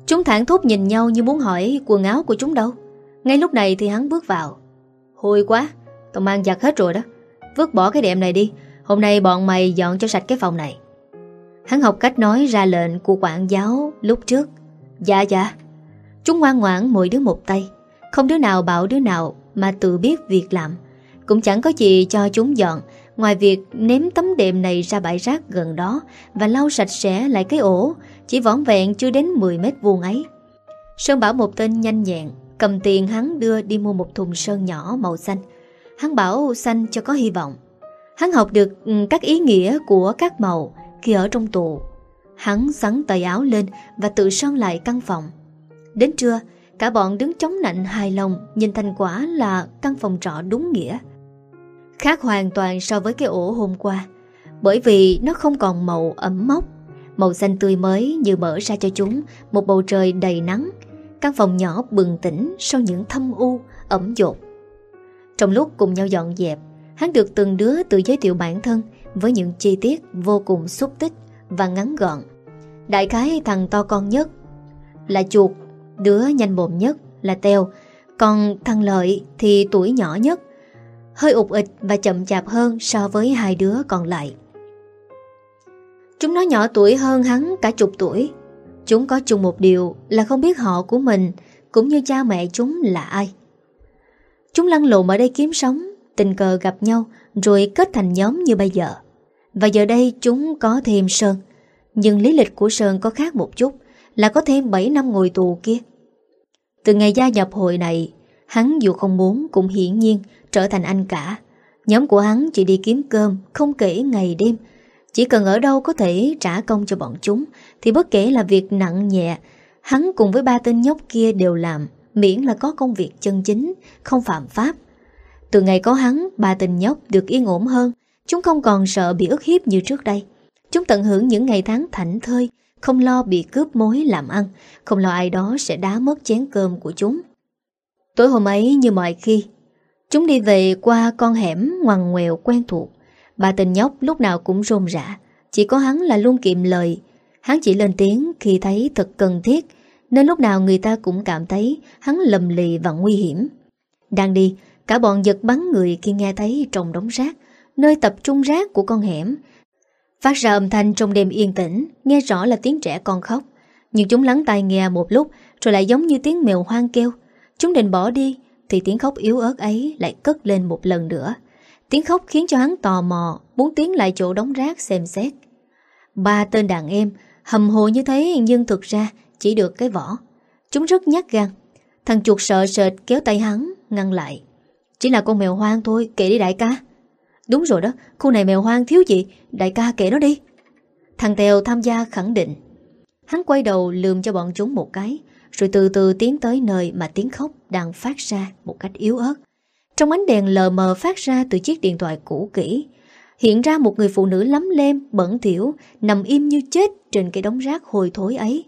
Chúng thảng thốt nhìn nhau như muốn hỏi quần áo của chúng đâu. Ngay lúc này thì hắn bước vào. Hôi quá, tao mang giặt hết rồi đó. Vứt bỏ cái đệm này đi. Hôm nay bọn mày dọn cho sạch cái phòng này. Hắn học cách nói ra lệnh của quản giáo lúc trước. Dạ dạ. Chúng ngoan ngoãn mỗi đứa một tay. Không đứa nào bảo đứa nào mà tự biết việc làm. Cũng chẳng có gì cho chúng dọn ngoài việc ném tấm đệm này ra bãi rác gần đó và lau sạch sẽ lại cái ổ chỉ vỏn vẹn chưa đến 10 mét vuông ấy. Sơn bảo một tên nhanh nhẹn, cầm tiền hắn đưa đi mua một thùng sơn nhỏ màu xanh. Hắn bảo xanh cho có hy vọng. Hắn học được các ý nghĩa của các màu khi ở trong tù. Hắn xắn tay áo lên và tự sơn lại căn phòng. Đến trưa, cả bọn đứng chống nạnh hài lòng nhìn thành quả là căn phòng trọ đúng nghĩa. Khác hoàn toàn so với cái ổ hôm qua, bởi vì nó không còn màu ẩm mốc. Màu xanh tươi mới như mở ra cho chúng một bầu trời đầy nắng. Căn phòng nhỏ bừng tỉnh sau những thâm u, ẩm dột. Trong lúc cùng nhau dọn dẹp, hắn được từng đứa tự giới thiệu bản thân với những chi tiết vô cùng xúc tích và ngắn gọn. Đại khái thằng to con nhất là Chuột, đứa nhanh mồm nhất là Teo, còn thằng Lợi thì tuổi nhỏ nhất, hơi ụt ịch và chậm chạp hơn so với hai đứa còn lại. Chúng nó nhỏ tuổi hơn hắn cả chục tuổi. Chúng có chung một điều là không biết họ của mình cũng như cha mẹ chúng là ai. Chúng lăn lộn ở đây kiếm sống, tình cờ gặp nhau rồi kết thành nhóm như bây giờ. Và giờ đây chúng có thêm Sơn. Nhưng lý lịch của Sơn có khác một chút, là có thêm 7 năm ngồi tù kia. Từ ngày gia nhập hội này, hắn dù không muốn cũng hiển nhiên trở thành anh cả. Nhóm của hắn chỉ đi kiếm cơm, không kể ngày đêm. Chỉ cần ở đâu có thể trả công cho bọn chúng thì bất kể là việc nặng nhẹ, hắn cùng với ba tên nhóc kia đều làm, miễn là có công việc chân chính, không phạm pháp. Từ ngày có hắn, ba tên nhóc được yên ổn hơn. Chúng không còn sợ bị ức hiếp như trước đây. Chúng tận hưởng những ngày tháng thảnh thơi, không lo bị cướp mối làm ăn, không lo ai đó sẽ đá mất chén cơm của chúng. Tối hôm ấy như mọi khi, chúng đi về qua con hẻm ngoằn ngoèo quen thuộc. Ba tên nhóc lúc nào cũng rôm rã, chỉ có hắn là luôn kiệm lời. Hắn chỉ lên tiếng khi thấy thật cần thiết, nên lúc nào người ta cũng cảm thấy hắn lầm lì và nguy hiểm. Đang đi, cả bọn giật bắn người khi nghe thấy trong đống rác, nơi tập trung rác của con hẻm, phát ra âm thanh trong đêm yên tĩnh, nghe rõ là tiếng trẻ con khóc. Nhưng chúng lắng tai nghe một lúc rồi lại giống như tiếng mèo hoang kêu. Chúng định bỏ đi thì tiếng khóc yếu ớt ấy lại cất lên một lần nữa. Tiếng khóc khiến cho hắn tò mò, muốn tiến lại chỗ đống rác xem xét. Ba tên đàn em hầm hồ như thế nhưng thực ra chỉ được cái vỏ. Chúng rất nhát gan. Thằng Chuột sợ sệt kéo tay hắn ngăn lại. Chỉ là con mèo hoang thôi, kệ đi đại ca. Đúng rồi đó, khu này mèo hoang thiếu gì, đại ca kệ nó đi. Thằng Tèo tham gia khẳng định. Hắn quay đầu lườm cho bọn chúng một cái, rồi từ từ tiến tới nơi mà tiếng khóc đang phát ra một cách yếu ớt. Trong ánh đèn lờ mờ phát ra từ chiếc điện thoại cũ kỹ, hiện ra một người phụ nữ lấm lem, bẩn thỉu, nằm im như chết trên cái đống rác hôi thối ấy.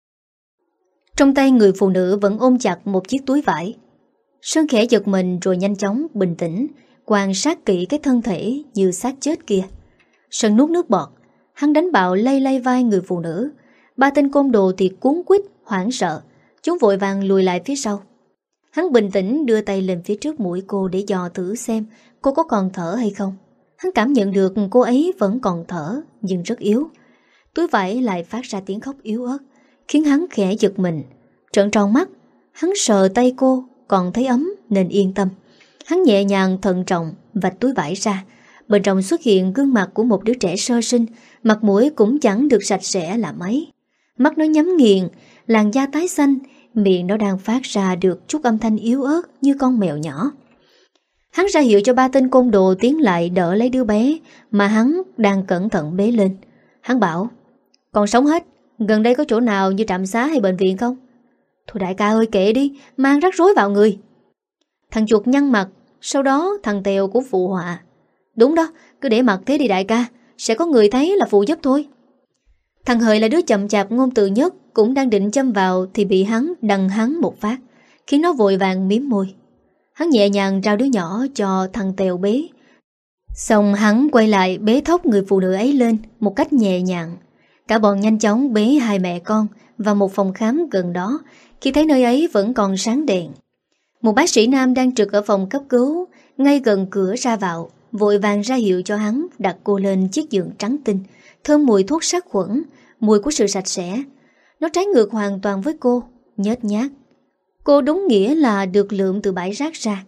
Trong tay người phụ nữ vẫn ôm chặt một chiếc túi vải. Sơn khẽ giật mình rồi nhanh chóng bình tĩnh quan sát kỹ cái thân thể như xác chết kia. Sơn nuốt nước bọt. Hắn đánh bạo lay lay vai người phụ nữ. Ba tên côn đồ thì cuống quýt hoảng sợ. Chúng vội vàng lùi lại phía sau. Hắn bình tĩnh đưa tay lên phía trước mũi cô để dò thử xem cô có còn thở hay không. Hắn cảm nhận được cô ấy vẫn còn thở, nhưng rất yếu. Túi vải lại phát ra tiếng khóc yếu ớt, khiến hắn khẽ giật mình. Trợn tròn mắt, hắn sờ tay cô, còn thấy ấm nên yên tâm. Hắn nhẹ nhàng thận trọng vạch túi vải ra. Bên trong xuất hiện gương mặt của một đứa trẻ sơ sinh, mặt mũi cũng chẳng được sạch sẽ là mấy. Mắt nó nhắm nghiền, làn da tái xanh, miệng nó đang phát ra được chút âm thanh yếu ớt như con mèo nhỏ. Hắn ra hiệu cho ba tên côn đồ tiến lại đỡ lấy đứa bé mà hắn đang cẩn thận bế lên. Hắn bảo, còn sống hết, gần đây có chỗ nào như trạm xá hay bệnh viện không? Thôi đại ca ơi kệ đi, mang rắc rối vào người. Thằng Chuột nhăn mặt, sau đó thằng Tèo cũng phụ họa. Đúng đó, cứ để mặc thế đi đại ca, sẽ có người thấy là phụ giúp thôi. Thằng Hợi là đứa chậm chạp ngôn từ nhất, cũng đang định châm vào thì bị hắn đằng hắn một phát, khiến nó vội vàng mím môi. Hắn nhẹ nhàng trao đứa nhỏ cho thằng Tèo bế. Xong hắn quay lại bế thốc người phụ nữ ấy lên một cách nhẹ nhàng. Cả bọn nhanh chóng bế hai mẹ con vào một phòng khám gần đó, khi thấy nơi ấy vẫn còn sáng đèn. Một bác sĩ nam đang trực ở phòng cấp cứu ngay gần cửa ra vào, vội vàng ra hiệu cho hắn đặt cô lên chiếc giường trắng tinh, thơm mùi thuốc sát khuẩn, mùi của sự sạch sẽ. Nó trái ngược hoàn toàn với cô, nhếch nhác. Cô đúng nghĩa là được lượm từ bãi rác ra.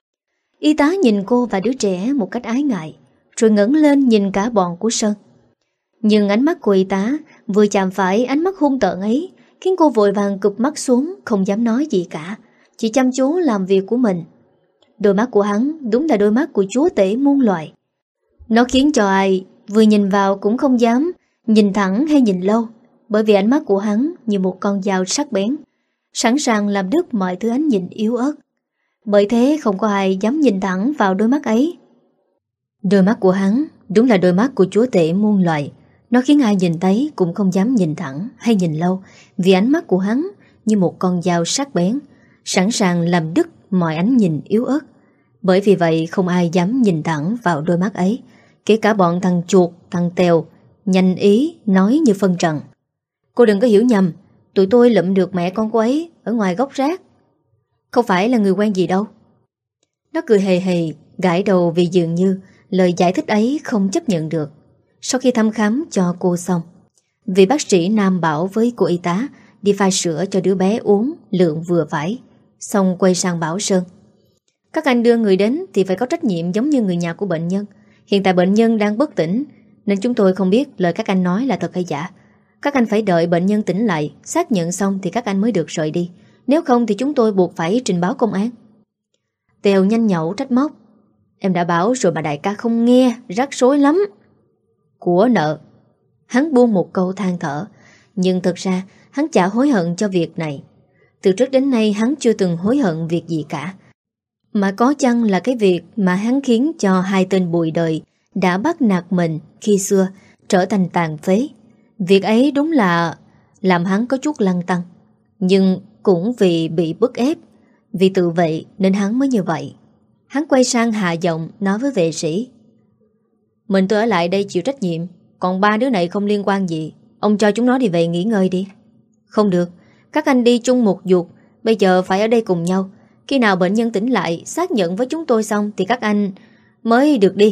Y tá nhìn cô và đứa trẻ một cách ái ngại, rồi ngẩng lên nhìn cả bọn của Sơn. Nhưng ánh mắt của y tá vừa chạm phải ánh mắt hung tợn ấy, khiến cô vội vàng cụp mắt xuống, không dám nói gì cả, chỉ chăm chú làm việc của mình. Đôi mắt của hắn đúng là đôi mắt của chúa tể muôn loài. Nó khiến cho ai vừa nhìn vào cũng không dám nhìn thẳng hay nhìn lâu, bởi vì ánh mắt của hắn như một con dao sắc bén, sẵn sàng làm đứt mọi thứ ánh nhìn yếu ớt. Bởi thế không có ai dám nhìn thẳng vào đôi mắt ấy. Đôi mắt của hắn đúng là đôi mắt của chúa tể muôn loài. Nó khiến ai nhìn thấy cũng không dám nhìn thẳng hay nhìn lâu, vì ánh mắt của hắn như một con dao sắc bén, sẵn sàng làm đứt mọi ánh nhìn yếu ớt. Bởi vì vậy không ai dám nhìn thẳng vào đôi mắt ấy, kể cả bọn thằng chuột, thằng Tèo, nhanh ý nói như phân trần. Cô đừng có hiểu nhầm, tụi tôi lụm được mẹ con cô ấy ở ngoài gốc rác, không phải là người quen gì đâu. Nó cười hề hề, gãi đầu vì dường như lời giải thích ấy không chấp nhận được. Sau khi thăm khám cho cô xong, vị bác sĩ nam bảo với cô y tá đi pha sữa cho đứa bé uống lượng vừa phải, xong quay sang bảo Sơn: các anh đưa người đến thì phải có trách nhiệm giống như người nhà của bệnh nhân. Hiện tại bệnh nhân đang bất tỉnh, nên chúng tôi không biết lời các anh nói là thật hay giả. Các anh phải đợi bệnh nhân tỉnh lại, xác nhận xong thì các anh mới được rời đi. Nếu không thì chúng tôi buộc phải trình báo công an. Tèo nhanh nhẩu trách móc: em đã bảo rồi mà đại ca không nghe, rắc rối lắm. Của nợ. Hắn buông một câu than thở, nhưng thực ra hắn chả hối hận cho việc này. Từ trước đến nay hắn chưa từng hối hận việc gì cả. Mà có chăng là cái việc mà hắn khiến cho hai tên bụi đời đã bắt nạt mình khi xưa trở thành tàn phế. Việc ấy đúng là làm hắn có chút lăn tăn, nhưng cũng vì bị bức ép, vì tự vệ nên hắn mới như vậy. Hắn quay sang hạ giọng nói với vệ sĩ: mình tôi ở lại đây chịu trách nhiệm, còn ba đứa này không liên quan gì. Ông cho chúng nó đi về nghỉ ngơi đi. Không được, các anh đi chung một ruột, bây giờ phải ở đây cùng nhau. Khi nào bệnh nhân tỉnh lại, xác nhận với chúng tôi xong thì các anh mới được đi.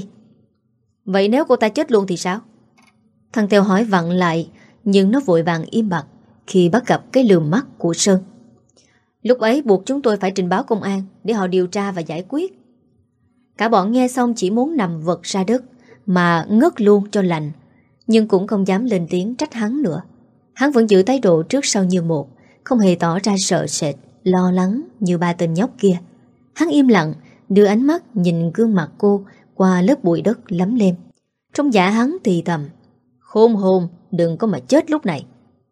Vậy nếu cô ta chết luôn thì sao? Thằng Tèo hỏi vặn lại, nhưng nó vội vàng im bặt khi bắt gặp cái lườm mắt của Sơn. Lúc ấy buộc chúng tôi phải trình báo công an để họ điều tra và giải quyết. Cả bọn nghe xong chỉ muốn nằm vật ra đất mà ngất luôn cho lành, nhưng cũng không dám lên tiếng trách hắn nữa. Hắn vẫn giữ thái độ trước sau như một, không hề tỏ ra sợ sệt, lo lắng như ba tên nhóc kia. Hắn im lặng, đưa ánh mắt nhìn gương mặt cô qua lớp bụi đất lấm lem. Trong dạ hắn thì thầm: khôn hồn, đừng có mà chết lúc này.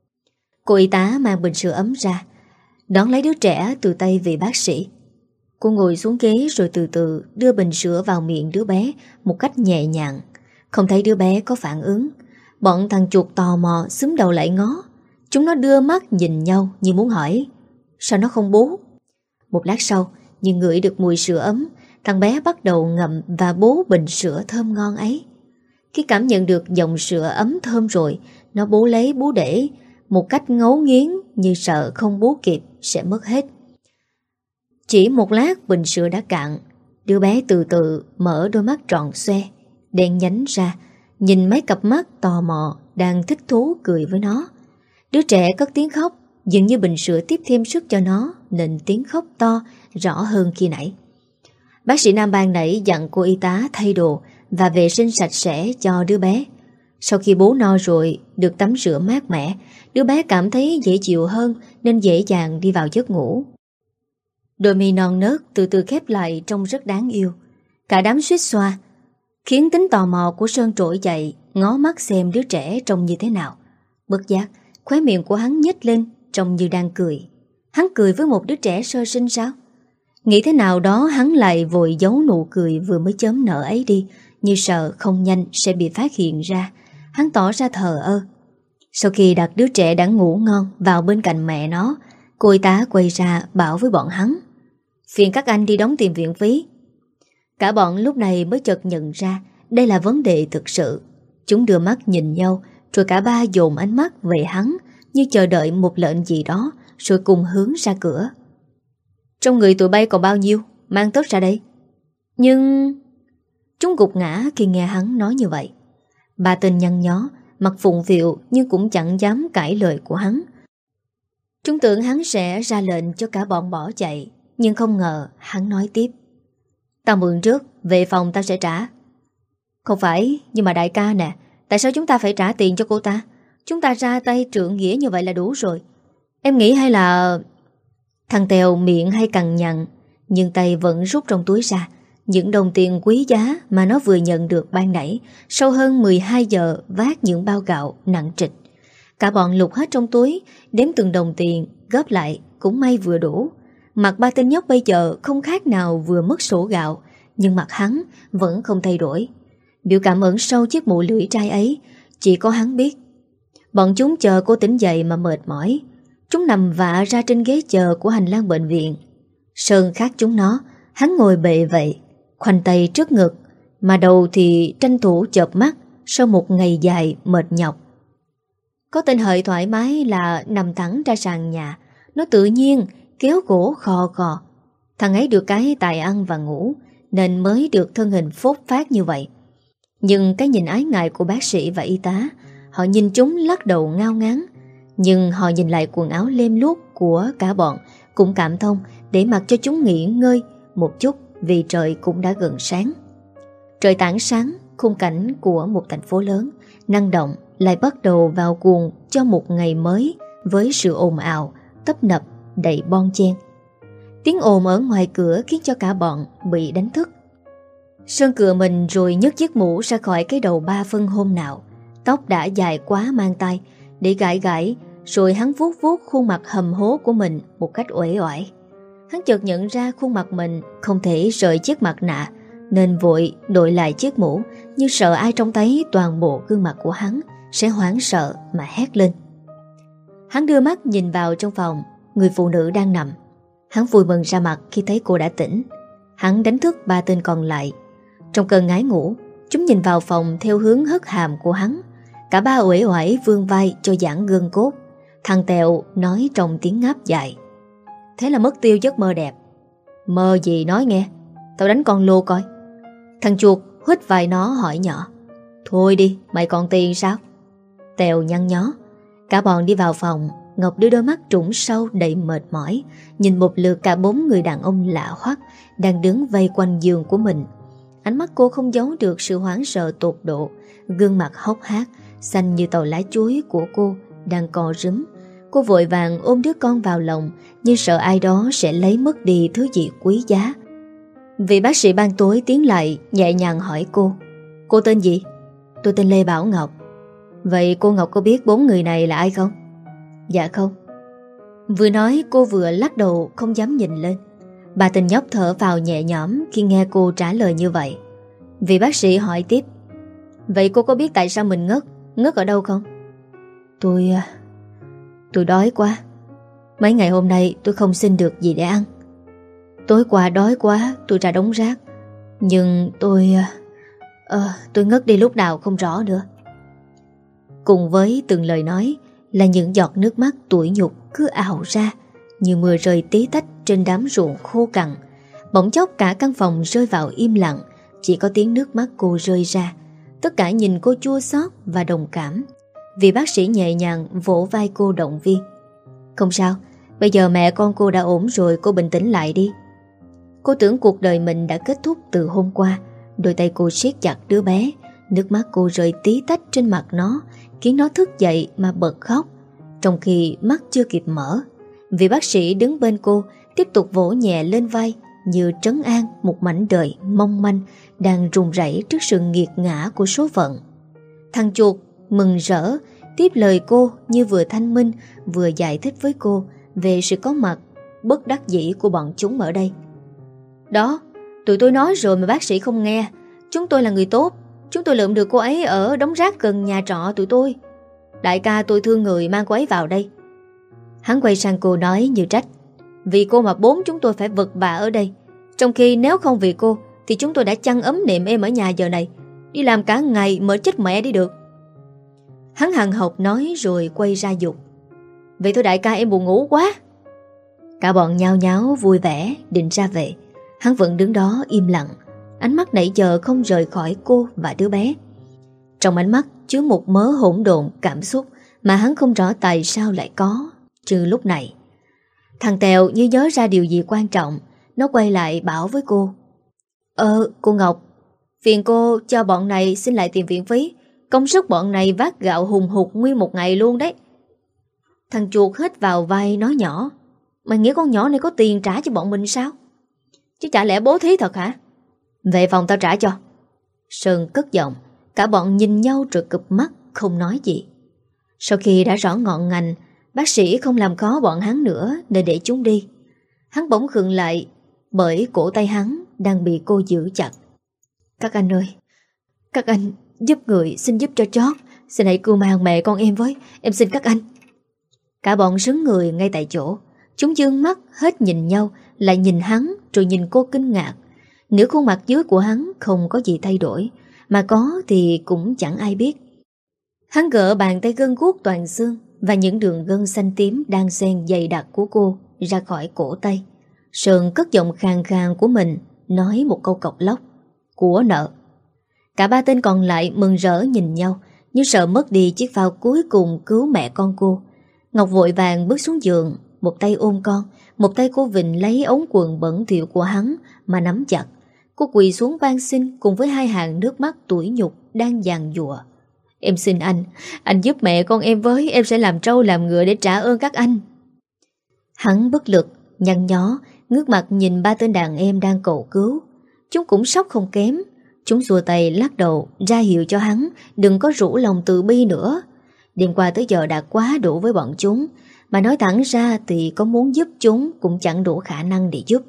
Cô y tá mang bình sữa ấm ra, đón lấy đứa trẻ từ tay vị bác sĩ. Cô ngồi xuống ghế rồi từ từ đưa bình sữa vào miệng đứa bé một cách nhẹ nhàng. Không thấy đứa bé có phản ứng, bọn thằng chuột tò mò xúm đầu lại ngó. Chúng nó đưa mắt nhìn nhau như muốn hỏi: sao nó không bú? Một lát sau, như ngửi được mùi sữa ấm, thằng bé bắt đầu ngậm và bú bình sữa thơm ngon ấy. Khi cảm nhận được dòng sữa ấm thơm rồi, nó bú lấy bú để một cách ngấu nghiến, như sợ không bú kịp sẽ mất hết. Chỉ một lát bình sữa đã cạn. Đứa bé từ từ mở đôi mắt tròn xoe, đen nhánh ra, nhìn mấy cặp mắt tò mò đang thích thú cười với nó. Đứa trẻ cất tiếng khóc, dường như bình sữa tiếp thêm sức cho nó, nên tiếng khóc to rõ hơn khi nãy. Bác sĩ nam ban nãy dặn cô y tá thay đồ và vệ sinh sạch sẽ cho đứa bé. Sau khi bú no rồi, được tắm rửa mát mẻ, đứa bé cảm thấy dễ chịu hơn nên dễ dàng đi vào giấc ngủ. Đôi mi non nớt từ từ khép lại trông rất đáng yêu. Cả đám suýt xoa, khiến tính tò mò của Sơn trỗi dậy, ngó mắt xem đứa trẻ trông như thế nào. Bất giác, khóe miệng của hắn nhếch lên, trông như đang cười. Hắn cười với một đứa trẻ sơ sinh sao? Nghĩ thế nào đó hắn lại vội giấu nụ cười vừa mới chớm nở ấy đi, như sợ không nhanh sẽ bị phát hiện ra. Hắn tỏ ra thờ ơ. Sau khi đặt đứa trẻ đã ngủ ngon vào bên cạnh mẹ nó, cô y tá quay ra bảo với bọn hắn: phiền các anh đi đóng tiền viện phí. Cả bọn lúc này mới chợt nhận ra đây là vấn đề thực sự. Chúng đưa mắt nhìn nhau Rồi cả ba dồn ánh mắt về hắn, như chờ đợi một lệnh gì đó, rồi cùng hướng ra cửa. Trong người tụi bay còn bao nhiêu? Mang tất ra đây. Nhưng... Chúng gục ngã khi nghe hắn nói như vậy. Ba tên nhăn nhó, mặt phụng phịu nhưng cũng chẳng dám cãi lời của hắn. Chúng tưởng hắn sẽ ra lệnh cho cả bọn bỏ chạy, nhưng không ngờ hắn nói tiếp. Tao mượn trước, về phòng tao sẽ trả. Không phải, nhưng mà đại ca nè, tại sao chúng ta phải trả tiền cho cô ta? Chúng ta ra tay trượng nghĩa như vậy là đủ rồi. Em nghĩ hay là... Thằng Tèo miệng hay cằn nhằn, nhưng tay vẫn rút trong túi ra những đồng tiền quý giá mà nó vừa nhận được ban nãy, sau hơn 12 giờ vác những bao gạo nặng trịch. Cả bọn lục hết trong túi, đếm từng đồng tiền, góp lại cũng may vừa đủ. Mặt ba tên nhóc bây giờ không khác nào vừa mất sổ gạo, nhưng mặt hắn vẫn không thay đổi. Biểu cảm ẩn sâu chiếc mũ lưỡi trai ấy, chỉ có hắn biết. Bọn chúng chờ cô tỉnh dậy mà mệt mỏi. Chúng nằm vạ ra trên ghế chờ của hành lang bệnh viện. Sơn khác chúng nó, hắn ngồi bệ vậy, khoanh tay trước ngực, mà đầu thì tranh thủ chợp mắt sau một ngày dài mệt nhọc. Có tên Hợi thoải mái là nằm thẳng ra sàn nhà. Nó tự nhiên kéo cổ khò khò. Thằng ấy được cái tài ăn và ngủ, nên mới được thân hình phốt phát như vậy. Nhưng cái nhìn ái ngại của bác sĩ và y tá, họ nhìn chúng lắc đầu ngao ngán. Nhưng họ nhìn lại quần áo lem luốc của cả bọn, cũng cảm thông để mặc cho chúng nghỉ ngơi một chút, vì trời cũng đã gần sáng. Trời tảng sáng, khung cảnh của một thành phố lớn năng động lại bắt đầu vào guồng cho một ngày mới với sự ồn ào, tấp nập, đầy bon chen. Tiếng ồn ở ngoài cửa khiến cho cả bọn bị đánh thức. Sơn cựa mình rồi nhấc chiếc mũ ra khỏi cái đầu ba phân hôm nào. Tóc đã dài quá mang tay, để gãi gãi, rồi hắn vuốt vuốt khuôn mặt hầm hố của mình một cách uể oải. Hắn chợt nhận ra khuôn mặt mình không thể rời chiếc mặt nạ, nên vội đội lại chiếc mũ, như sợ ai trông thấy toàn bộ gương mặt của hắn sẽ hoảng sợ mà hét lên. Hắn đưa mắt nhìn vào trong phòng, người phụ nữ đang nằm. Hắn vui mừng ra mặt khi thấy cô đã tỉnh. Hắn đánh thức ba tên còn lại. Trong cơn ngái ngủ, chúng nhìn vào phòng theo hướng hất hàm của hắn. Cả ba uể oải vươn vai cho giãn gân cốt. Thằng Tèo nói trong tiếng ngáp dài. Thế là mất tiêu giấc mơ đẹp. Mơ gì nói nghe, tao đánh con lô coi. Thằng chuột hít vai nó hỏi nhỏ. Thôi đi, mày còn tiền sao? Tèo nhăn nhó. Cả bọn đi vào phòng. Ngọc đưa đôi mắt trũng sâu đầy mệt mỏi, nhìn một lượt cả 4 người đàn ông lạ hoắc đang đứng vây quanh giường của mình. Ánh mắt cô không giấu được sự hoảng sợ tột độ. Gương mặt hốc hác, xanh như tàu lá chuối của cô đang co rúm. Cô vội vàng ôm đứa con vào lòng, như sợ ai đó sẽ lấy mất đi thứ gì quý giá. Vị bác sĩ ban tối tiến lại nhẹ nhàng hỏi cô. Cô tên gì? Tôi tên Lê Bảo Ngọc. Vậy cô Ngọc có biết 4 người này là ai không? Dạ không. Vừa nói cô vừa lắc đầu không dám nhìn lên. Bà tên nhóc thở vào nhẹ nhõm khi nghe cô trả lời như vậy. Vị bác sĩ hỏi tiếp. Vậy cô có biết tại sao mình ngất? Ngất ở đâu không? Tôi đói quá. Mấy ngày hôm nay tôi không xin được gì để ăn. Tối qua đói quá tôi ra đống rác. Nhưng tôi ngất đi lúc nào không rõ nữa. Cùng với từng lời nói là những giọt nước mắt tủi nhục cứ ào ra như mưa rơi tí tách trên đám ruộng khô cằn. Bỗng chốc cả căn phòng rơi vào im lặng, chỉ có tiếng nước mắt cô rơi ra. Tất cả nhìn cô chua xót và đồng cảm. Vì bác sĩ nhẹ nhàng vỗ vai cô động viên. Không sao, bây giờ mẹ con cô đã ổn rồi, cô bình tĩnh lại đi. Cô tưởng cuộc đời mình đã kết thúc từ hôm qua. Đôi tay cô siết chặt đứa bé. Nước mắt cô rơi tí tách trên mặt nó, khiến nó thức dậy mà bật khóc, trong khi mắt chưa kịp mở. Vị bác sĩ đứng bên cô tiếp tục vỗ nhẹ lên vai, như trấn an một mảnh đời mong manh đang run rẩy trước sự nghiệt ngã của số phận. Thằng chuột mừng rỡ tiếp lời cô, như vừa thanh minh vừa giải thích với cô về sự có mặt bất đắc dĩ của bọn chúng ở đây. Đó, tụi tôi nói rồi mà bác sĩ không nghe. Chúng tôi là người tốt. Chúng tôi lượm được cô ấy ở đống rác gần nhà trọ tụi tôi. Đại ca tôi thương người, mang cô ấy vào đây. Hắn quay sang cô nói như trách. Vì cô mà 4 chúng tôi phải vật vã ở đây. Trong khi nếu không vì cô thì chúng tôi đã chăn ấm nệm êm ở nhà giờ này. Đi làm cả ngày mệt chết mẹ đi được. Hắn hằn học nói rồi quay ra giục: "Vậy thôi đại ca, em buồn ngủ quá." Cả bọn nhao nháo vui vẻ định ra về. Hắn vẫn đứng đó im lặng, ánh mắt nãy giờ không rời khỏi cô và đứa bé. Trong ánh mắt chứa một mớ hỗn độn cảm xúc mà hắn không rõ tại sao lại có trừ lúc này. Thằng Tèo như nhớ ra điều gì quan trọng. Nó quay lại bảo với cô: Cô Ngọc, phiền cô cho bọn này xin lại tiền viện phí. Công sức bọn này vác gạo hùng hục nguyên một ngày luôn đấy. Thằng chuột hít vào vai nói nhỏ: Mày nghĩ con nhỏ này có tiền trả cho bọn mình sao? Chứ chả lẽ bố thí thật hả? Về phòng tao trả cho. Sơn cất giọng. Cả bọn nhìn nhau rồi cụp mắt không nói gì. Sau khi đã rõ ngọn ngành, bác sĩ không làm khó bọn hắn nữa nên để chúng đi. Hắn bỗng khựng lại bởi cổ tay hắn đang bị cô giữ chặt. Các anh ơi, các anh giúp người, xin giúp cho chót. Xin hãy cưu mang mẹ con em với, em xin các anh. Cả bọn sững người ngay tại chỗ. Chúng dương mắt hết nhìn nhau, lại nhìn hắn rồi nhìn cô kinh ngạc. Nửa khuôn mặt dưới của hắn không có gì thay đổi, mà có thì cũng chẳng ai biết. Hắn gỡ bàn tay gân guốc toàn xương và những đường gân xanh tím đang xen dày đặc của cô ra khỏi cổ tay. Sơn cất giọng khàn khàn của mình, nói một câu cộc lốc: Của nợ. Cả ba tên còn lại mừng rỡ nhìn nhau, như sợ mất đi chiếc phao cuối cùng cứu mẹ con cô. Ngọc vội vàng bước xuống giường, một tay ôm con, một tay cô vịnh lấy ống quần bẩn thỉu của hắn mà nắm chặt. Cô quỳ xuống van xin cùng với hai hàng nước mắt tủi nhục đang giàn giụa: Em xin anh giúp mẹ con em với, em sẽ làm trâu làm ngựa để trả ơn các anh. Hắn bất lực, nhăn nhó, ngước mặt nhìn ba tên đàn em đang cầu cứu. Chúng cũng sốc không kém. Chúng xua tay lắc đầu ra hiệu cho hắn đừng có rủ lòng từ bi nữa. Đêm qua tới giờ đã quá đủ với bọn chúng, mà nói thẳng ra thì có muốn giúp chúng cũng chẳng đủ khả năng để giúp.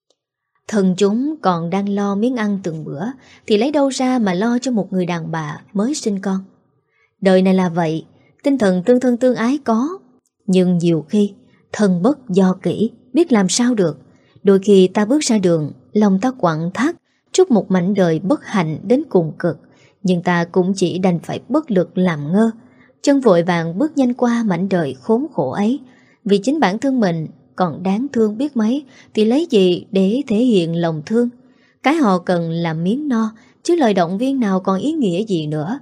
Thần chúng còn đang lo miếng ăn từng bữa thì lấy đâu ra mà lo cho một người đàn bà mới sinh con. Đời này là vậy, tinh thần tương thân tương ái có, nhưng nhiều khi thân bất do kỹ, biết làm sao được. Đôi khi ta bước ra đường, lòng ta quặn thắt trút một mảnh đời bất hạnh đến cùng cực, nhưng ta cũng chỉ đành phải bất lực làm ngơ, chân vội vàng bước nhanh qua mảnh đời khốn khổ ấy. Vì chính bản thân mình còn đáng thương biết mấy thì lấy gì để thể hiện lòng thương. Cái họ cần là miếng no, chứ lời động viên nào còn ý nghĩa gì nữa.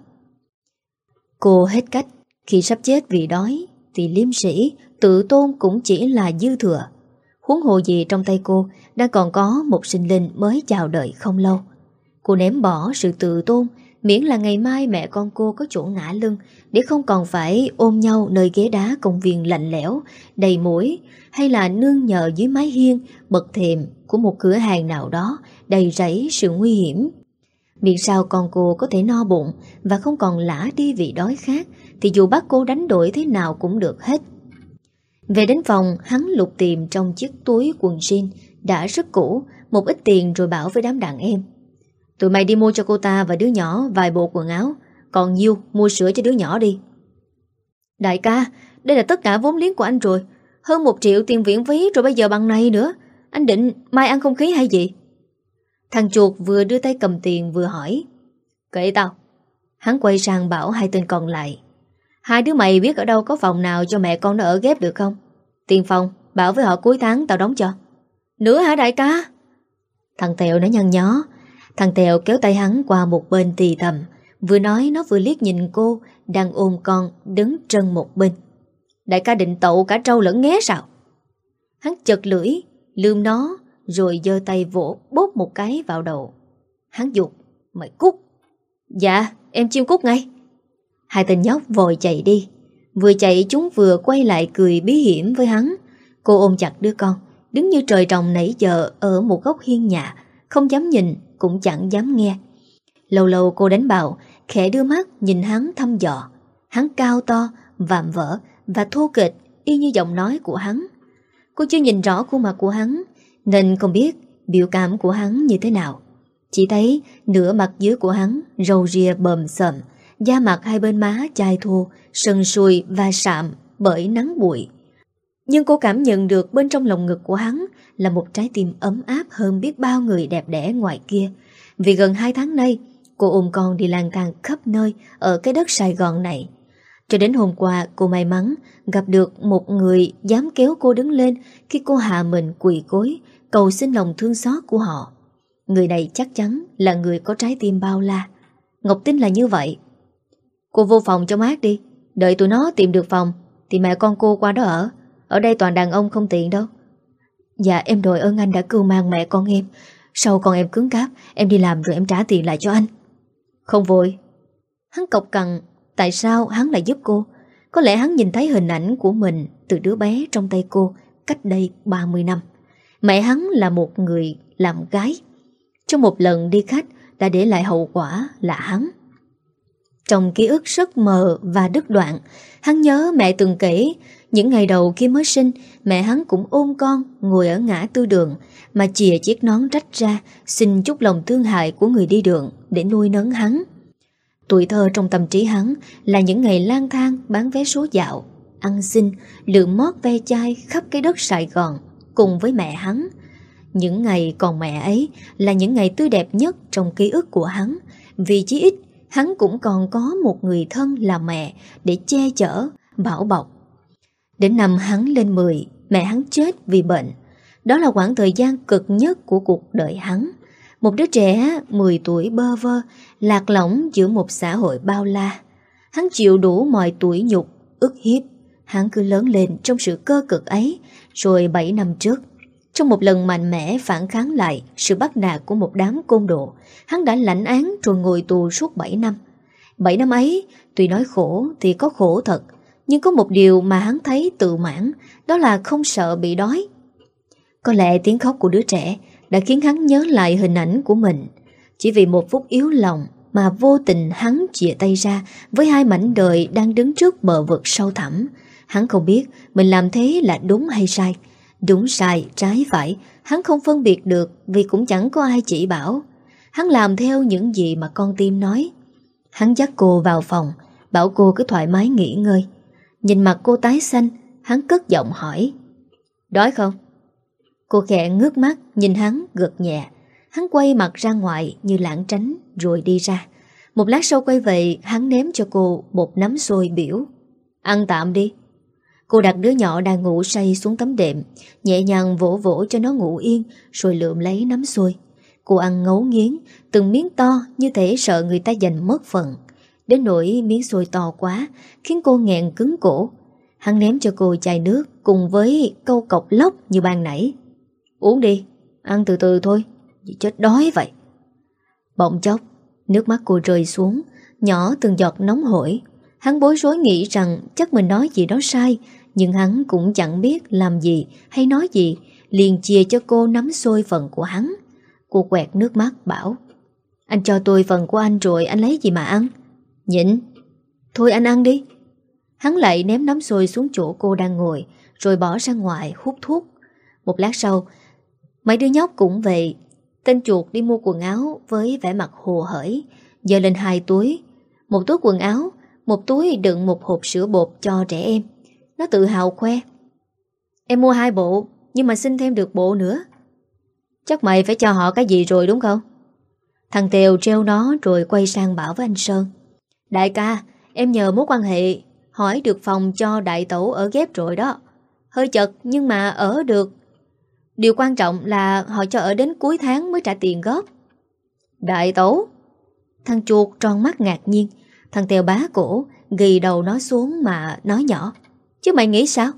Cô hết cách. Khi sắp chết vì đói thì liêm sĩ, tự tôn cũng chỉ là dư thừa. Huống hồ gì trong tay cô đang còn có một sinh linh mới chào đời không lâu. Cô ném bỏ sự tự tôn, miễn là ngày mai mẹ con cô có chỗ ngã lưng, để không còn phải ôm nhau nơi ghế đá công viên lạnh lẽo đầy muỗi, hay là nương nhờ dưới mái hiên bậc thềm của một cửa hàng nào đó đầy rẫy sự nguy hiểm. Miễn sao con cô có thể no bụng và không còn lả đi vì đói khát, thì dù bắt cô đánh đổi thế nào cũng được hết. Về đến phòng, hắn lục tìm trong chiếc túi quần jean đã rất cũ một ít tiền rồi bảo với đám đàn em: Tụi mày đi mua cho cô ta và đứa nhỏ vài bộ quần áo, còn nhiêu mua sữa cho đứa nhỏ đi. Đại ca, đây là tất cả vốn liếng của anh rồi, hơn 1 triệu tiền viện phí rồi bây giờ bằng này nữa. Anh định mai ăn không khí hay gì? Thằng chuột vừa đưa tay cầm tiền vừa hỏi. Kệ tao. Hắn quay sang bảo hai tên còn lại: Hai đứa mày biết ở đâu có phòng nào cho mẹ con nó ở ghép được không? Tiền phòng bảo với họ cuối tháng tao đóng cho. Nữa hả đại ca? Thằng Tèo nó nhăn nhó. Thằng Tèo kéo tay hắn qua một bên thì thầm. Vừa nói nó vừa liếc nhìn cô đang ôm con đứng trân một bên. Đại ca định tậu cả trâu lẫn nghé sao? Hắn chật lưỡi lườm nó rồi giơ tay vỗ bốp một cái vào đầu. Hắn giục: Mày cút. Dạ em chiêu cút ngay. Hai tên nhóc vội chạy đi. Vừa chạy chúng vừa quay lại cười bí hiểm với hắn. Cô ôm chặt đứa con, đứng như trời trồng nãy giờ ở một góc hiên nhà, không dám nhìn cũng chẳng dám nghe. Lâu lâu cô đánh bạo, khẽ đưa mắt nhìn hắn thăm dò. Hắn cao to, vạm vỡ và thô kệch y như giọng nói của hắn. Cô chưa nhìn rõ khuôn mặt của hắn nên không biết biểu cảm của hắn như thế nào. Chỉ thấy nửa mặt dưới của hắn râu ria bờm sợm, da mặt hai bên má chai thô, sần sùi và sạm bởi nắng bụi. Nhưng cô cảm nhận được bên trong lồng ngực của hắn là một trái tim ấm áp hơn biết bao người đẹp đẽ ngoài kia. Vì gần 2 tháng nay cô ôm con đi lang thang khắp nơi ở cái đất Sài Gòn này. Cho đến hôm qua cô may mắn gặp được một người dám kéo cô đứng lên khi cô hạ mình quỳ gối cầu xin lòng thương xót của họ. Người này chắc chắn là người có trái tim bao la. Ngọc tin là như vậy. Cô vô phòng cho mát đi. Đợi tụi nó tìm được phòng thì mẹ con cô qua đó ở. Ở đây toàn đàn ông không tiện đâu. Dạ em đội ơn anh đã cưu mang mẹ con em. Sau con em cứng cáp, em đi làm rồi em trả tiền lại cho anh. Không vội. Hắn cộc cằn. Tại sao hắn lại giúp cô? Có lẽ hắn nhìn thấy hình ảnh của mình từ đứa bé trong tay cô cách đây 30 năm. Mẹ hắn là một người làm gái. Trong một lần đi khách đã để lại hậu quả là hắn. Trong ký ức rất mờ và đứt đoạn, hắn nhớ mẹ từng kể những ngày đầu khi mới sinh, mẹ hắn cũng ôm con ngồi ở ngã tư đường mà chìa chiếc nón rách ra xin chút lòng thương hại của người đi đường để nuôi nấng hắn. Tuổi thơ trong tâm trí hắn là những ngày lang thang bán vé số dạo, ăn xin, lượm mót ve chai khắp cái đất Sài Gòn cùng với mẹ hắn. Những ngày còn mẹ ấy là những ngày tươi đẹp nhất trong ký ức của hắn, vì chí ít hắn cũng còn có một người thân là mẹ để che chở, bảo bọc. Đến năm hắn lên 10, mẹ hắn chết vì bệnh. Đó là khoảng thời gian cực nhất của cuộc đời hắn. Một đứa trẻ 10 tuổi bơ vơ, lạc lõng giữa một xã hội bao la. Hắn chịu đủ mọi tủi nhục, ức hiếp. Hắn cứ lớn lên trong sự cơ cực ấy. Rồi 7 năm trước, trong một lần mạnh mẽ phản kháng lại sự bắt nạt của một đám côn đồ, hắn đã lãnh án rồi ngồi tù suốt 7 năm. 7 năm ấy, tuy nói khổ thì có khổ thật, nhưng có một điều mà hắn thấy tự mãn, đó là không sợ bị đói. Có lẽ tiếng khóc của đứa trẻ đã khiến hắn nhớ lại hình ảnh của mình. Chỉ vì một phút yếu lòng mà vô tình hắn chìa tay ra với hai mảnh đời đang đứng trước bờ vực sâu thẳm. Hắn không biết mình làm thế là đúng hay sai. Đúng sai, trái phải, hắn không phân biệt được vì cũng chẳng có ai chỉ bảo. Hắn làm theo những gì mà con tim nói. Hắn dắt cô vào phòng, bảo cô cứ thoải mái nghỉ ngơi. Nhìn mặt cô tái xanh, hắn cất giọng hỏi: đói không? Cô khẽ ngước mắt nhìn hắn gật nhẹ. Hắn quay mặt ra ngoài như lảng tránh rồi đi ra. Một lát sau quay về, hắn ném cho cô một nắm xôi biểu: ăn tạm đi. Cô đặt đứa nhỏ đang ngủ say xuống tấm đệm, nhẹ nhàng vỗ vỗ cho nó ngủ yên, rồi lượm lấy nắm xôi. Cô ăn ngấu nghiến, từng miếng to như thể sợ người ta giành mất phần. Đến nỗi miếng xôi to quá, khiến cô nghẹn cứng cổ. Hắn ném cho cô chai nước cùng với câu cọc lóc như ban nãy: uống đi, ăn từ từ thôi, vì chết đói vậy. Bỗng chốc, nước mắt cô rơi xuống, nhỏ từng giọt nóng hổi. Hắn bối rối nghĩ rằng chắc mình nói gì đó sai, nhưng hắn cũng chẳng biết làm gì hay nói gì, liền chia cho cô nắm xôi phần của hắn. Cô quẹt nước mắt bảo: anh cho tôi phần của anh rồi anh lấy gì mà ăn? Nhịn. Thôi anh ăn đi. Hắn lại ném nắm xôi xuống chỗ cô đang ngồi, rồi bỏ ra ngoài hút thuốc. Một lát sau, mấy đứa nhóc cũng về. Tên chuột đi mua quần áo với vẻ mặt hồ hởi, giơ lên 2 túi. Một túi quần áo, một túi đựng một hộp sữa bột cho trẻ em. Nó tự hào khoe: em mua 2 bộ, nhưng mà xin thêm được bộ nữa. Chắc mày phải cho họ cái gì rồi đúng không? Thằng Tèo treo nó rồi quay sang bảo với anh Sơn: đại ca, em nhờ mối quan hệ hỏi được phòng cho đại tẩu ở ghép rồi đó. Hơi chật nhưng mà ở được. Điều quan trọng là họ cho ở đến cuối tháng mới trả tiền góp. Đại tẩu? Thằng chuột tròn mắt ngạc nhiên. Thằng Tèo bá cổ, ghi đầu nó xuống mà nói nhỏ: chứ mày nghĩ sao?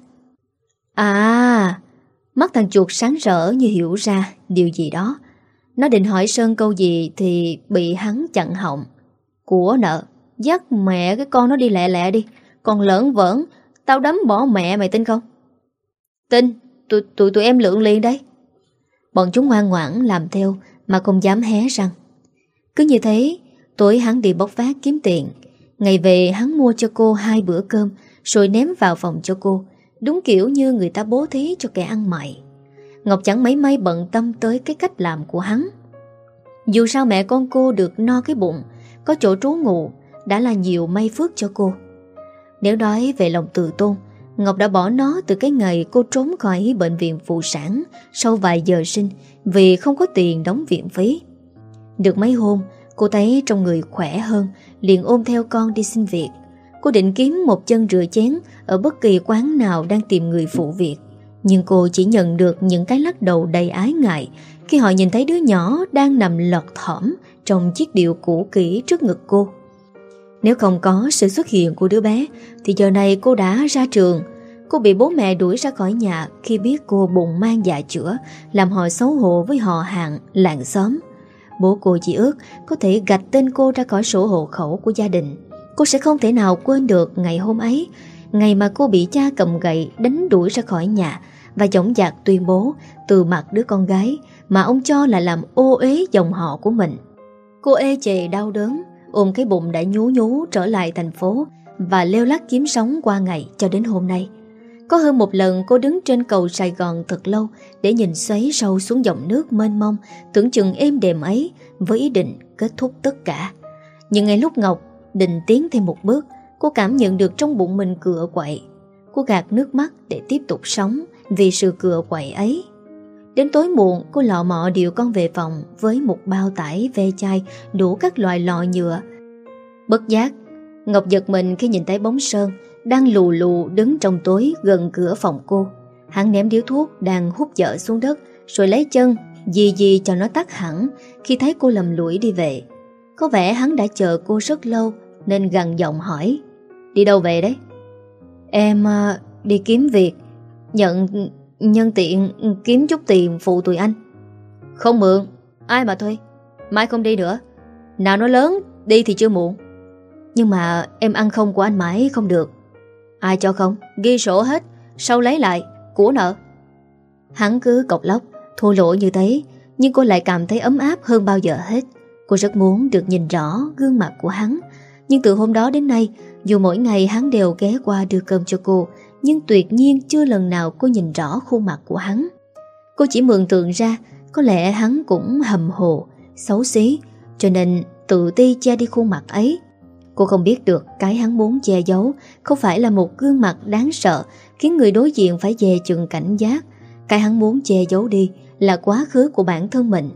À, mắt thằng chuột sáng rỡ như hiểu ra điều gì đó. Nó định hỏi Sơn câu gì thì bị hắn chặn họng. Của nợ, dắt mẹ cái con nó đi lẹ lẹ đi. Còn lỡn vỡn, tao đấm bỏ mẹ mày tin không? Tin, tụi em lượn liền đây. Bọn chúng ngoan ngoãn làm theo mà không dám hé răng. Cứ như thế, tối hắn đi bốc vác kiếm tiền. Ngày về hắn mua cho cô 2 bữa cơm rồi ném vào phòng cho cô, đúng kiểu như người ta bố thí cho kẻ ăn mày. Ngọc chẳng mấy may bận tâm tới cái cách làm của hắn. Dù sao mẹ con cô được no cái bụng, có chỗ trú ngụ đã là nhiều may phước cho cô. Nếu nói về lòng tự tôn, Ngọc đã bỏ nó từ cái ngày cô trốn khỏi bệnh viện phụ sản sau vài giờ sinh vì không có tiền đóng viện phí. Được mấy hôm, cô thấy trong người khỏe hơn, liền ôm theo con đi xin việc. Cô Cô định kiếm một chân rửa chén ở bất kỳ quán nào đang tìm người phụ việc, nhưng cô chỉ nhận được những cái lắc đầu đầy ái ngại khi họ nhìn thấy đứa nhỏ đang nằm lọt thỏm trong chiếc điệu cũ kỹ trước ngực cô. Nếu không có sự xuất hiện của đứa bé thì giờ này cô đã ra trường. Cô bị bố mẹ đuổi ra khỏi nhà khi biết cô bụng mang dạ chữa, làm họ xấu hổ với họ hàng, làng xóm. Bố cô chỉ ước có thể gạch tên cô ra khỏi sổ hộ khẩu của gia đình. Cô sẽ không thể nào quên được ngày hôm ấy, ngày mà cô bị cha cầm gậy đánh đuổi ra khỏi nhà và dõng dạc tuyên bố từ mặt đứa con gái mà ông cho là làm ô uế dòng họ của mình. Cô ê chề đau đớn, ôm cái bụng đã nhú nhú trở lại thành phố và leo lắt kiếm sống qua ngày cho đến hôm nay. Có hơn một lần cô đứng trên cầu Sài Gòn thật lâu để nhìn xoáy sâu xuống dòng nước mênh mông tưởng chừng êm đềm ấy với ý định kết thúc tất cả. Nhưng ngay lúc Ngọc định tiến thêm một bước, cô cảm nhận được trong bụng mình cựa quậy. Cô gạt nước mắt để tiếp tục sống vì sự cựa quậy ấy. Đến tối muộn, cô lọ mọ điều con về phòng với một bao tải ve chai đủ các loại lọ nhựa. Bất giác, Ngọc giật mình khi nhìn thấy bóng Sơn đang lù lù đứng trong tối gần cửa phòng cô. Hắn ném điếu thuốc đang hút dở xuống đất rồi lấy chân dì cho nó tắt hẳn khi thấy cô lầm lũi đi về. Có vẻ hắn đã chờ cô rất lâu nên gằn giọng hỏi: "Đi đâu về đấy?" "Em đi kiếm việc, nhân tiện kiếm chút tiền phụ tụi anh." "Không mượn, ai mà thuê, mai không đi nữa. Nào nó lớn, đi thì chưa muộn." "Nhưng mà em ăn không của anh mãi không được." "Ai cho không, ghi sổ hết, sau lấy lại, của nợ." Hắn cứ cộc lốc, thô lỗ như thế, nhưng cô lại cảm thấy ấm áp hơn bao giờ hết. Cô rất muốn được nhìn rõ gương mặt của hắn. Nhưng từ hôm đó đến nay, dù mỗi ngày hắn đều ghé qua đưa cơm cho cô, nhưng tuyệt nhiên chưa lần nào cô nhìn rõ khuôn mặt của hắn. Cô chỉ mường tượng ra có lẽ hắn cũng hầm hồ, xấu xí, cho nên tự ti che đi khuôn mặt ấy. Cô không biết được cái hắn muốn che giấu không phải là một gương mặt đáng sợ khiến người đối diện phải dè chừng cảnh giác. Cái hắn muốn che giấu đi là quá khứ của bản thân mình.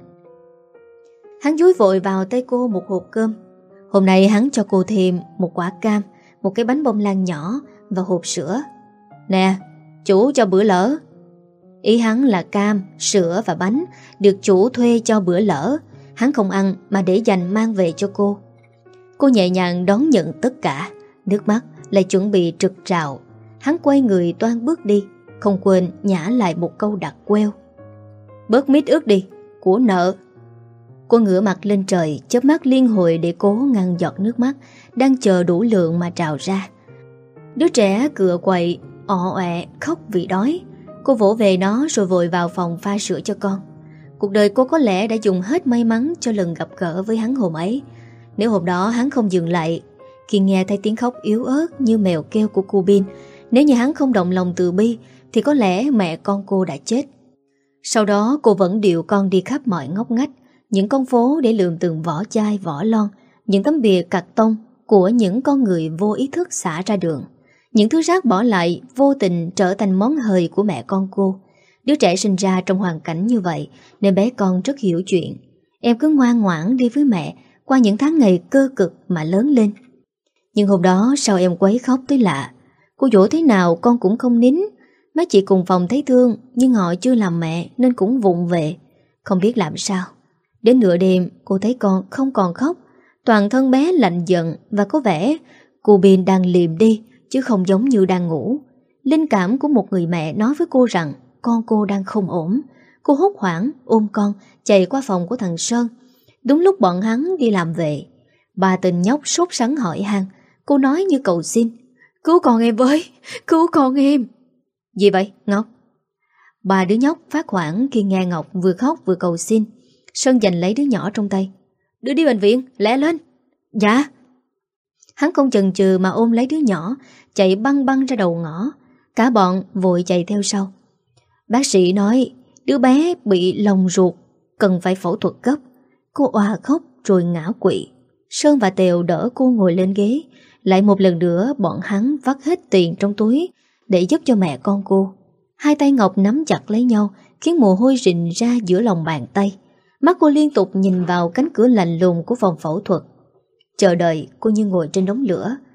Hắn dúi vội vào tay cô một hộp cơm. Hôm nay hắn cho cô thêm một quả cam, một cái bánh bông lan nhỏ và hộp sữa. "Nè, chủ cho bữa lỡ." Ý hắn là cam, sữa và bánh được chủ thuê cho bữa lỡ. Hắn không ăn mà để dành mang về cho cô. Cô nhẹ nhàng đón nhận tất cả, nước mắt lại chuẩn bị trực trào. Hắn quay người toan bước đi, không quên nhả lại một câu đặc queo: "Bớt mít ướt đi, của nợ." Cô ngửa mặt lên trời, chớp mắt liên hồi để cố ngăn giọt nước mắt đang chờ đủ lượng mà trào ra. Đứa trẻ cựa quậy, ọ ọe, khóc vì đói. Cô vỗ về nó rồi vội vào phòng pha sữa cho con. Cuộc đời cô có lẽ đã dùng hết may mắn cho lần gặp gỡ với hắn hôm ấy. Nếu hôm đó hắn không dừng lại khi nghe thấy tiếng khóc yếu ớt như mèo kêu của cô Bin, nếu như hắn không động lòng từ bi thì có lẽ mẹ con cô đã chết. Sau đó cô vẫn điều con đi khắp mọi ngóc ngách, những con phố để lượm từng vỏ chai, vỏ lon, những tấm bìa cạc tông của những con người vô ý thức xả ra đường. Những thứ rác bỏ lại vô tình trở thành món hời của mẹ con cô. Đứa trẻ sinh ra trong hoàn cảnh như vậy nên bé con rất hiểu chuyện. Em cứ ngoan ngoãn đi với mẹ qua những tháng ngày cơ cực mà lớn lên. Nhưng hôm đó sao em quấy khóc tới lạ. Cô dỗ thế nào con cũng không nín. Mấy chị cùng phòng thấy thương nhưng họ chưa làm mẹ nên cũng vụng về, không biết làm sao. Đến nửa đêm cô thấy con không còn khóc. Toàn thân bé lạnh giận và có vẻ cô Bin đang liềm đi chứ không giống như đang ngủ. Linh cảm của một người mẹ nói với cô rằng con cô đang không ổn. Cô hốt hoảng ôm con chạy qua phòng của thằng Sơn. Đúng lúc bọn hắn đi làm về, bà tình nhóc sốt sắng hỏi han. Cô nói như cầu xin: "Cứu con em với, cứu con em." "Gì vậy Ngọc?" Bà đứa nhóc phát hoảng khi nghe Ngọc vừa khóc vừa cầu xin. Sơn giành lấy đứa nhỏ trong tay: "Đưa đi bệnh viện, lẹ lên." "Dạ." Hắn không chần chừ mà ôm lấy đứa nhỏ, chạy băng băng ra đầu ngõ. Cả bọn vội chạy theo sau. Bác sĩ nói đứa bé bị lồng ruột, cần phải phẫu thuật gấp. Cô òa khóc rồi ngã quỵ. Sơn và Tèo đỡ cô ngồi lên ghế. Lại một lần nữa bọn hắn vắt hết tiền trong túi để giúp cho mẹ con cô. Hai tay Ngọc nắm chặt lấy nhau khiến mồ hôi rịn ra giữa lòng bàn tay. Mắt cô liên tục nhìn vào cánh cửa lạnh lùng của phòng phẫu thuật. Chờ đợi cô như ngồi trên đống lửa.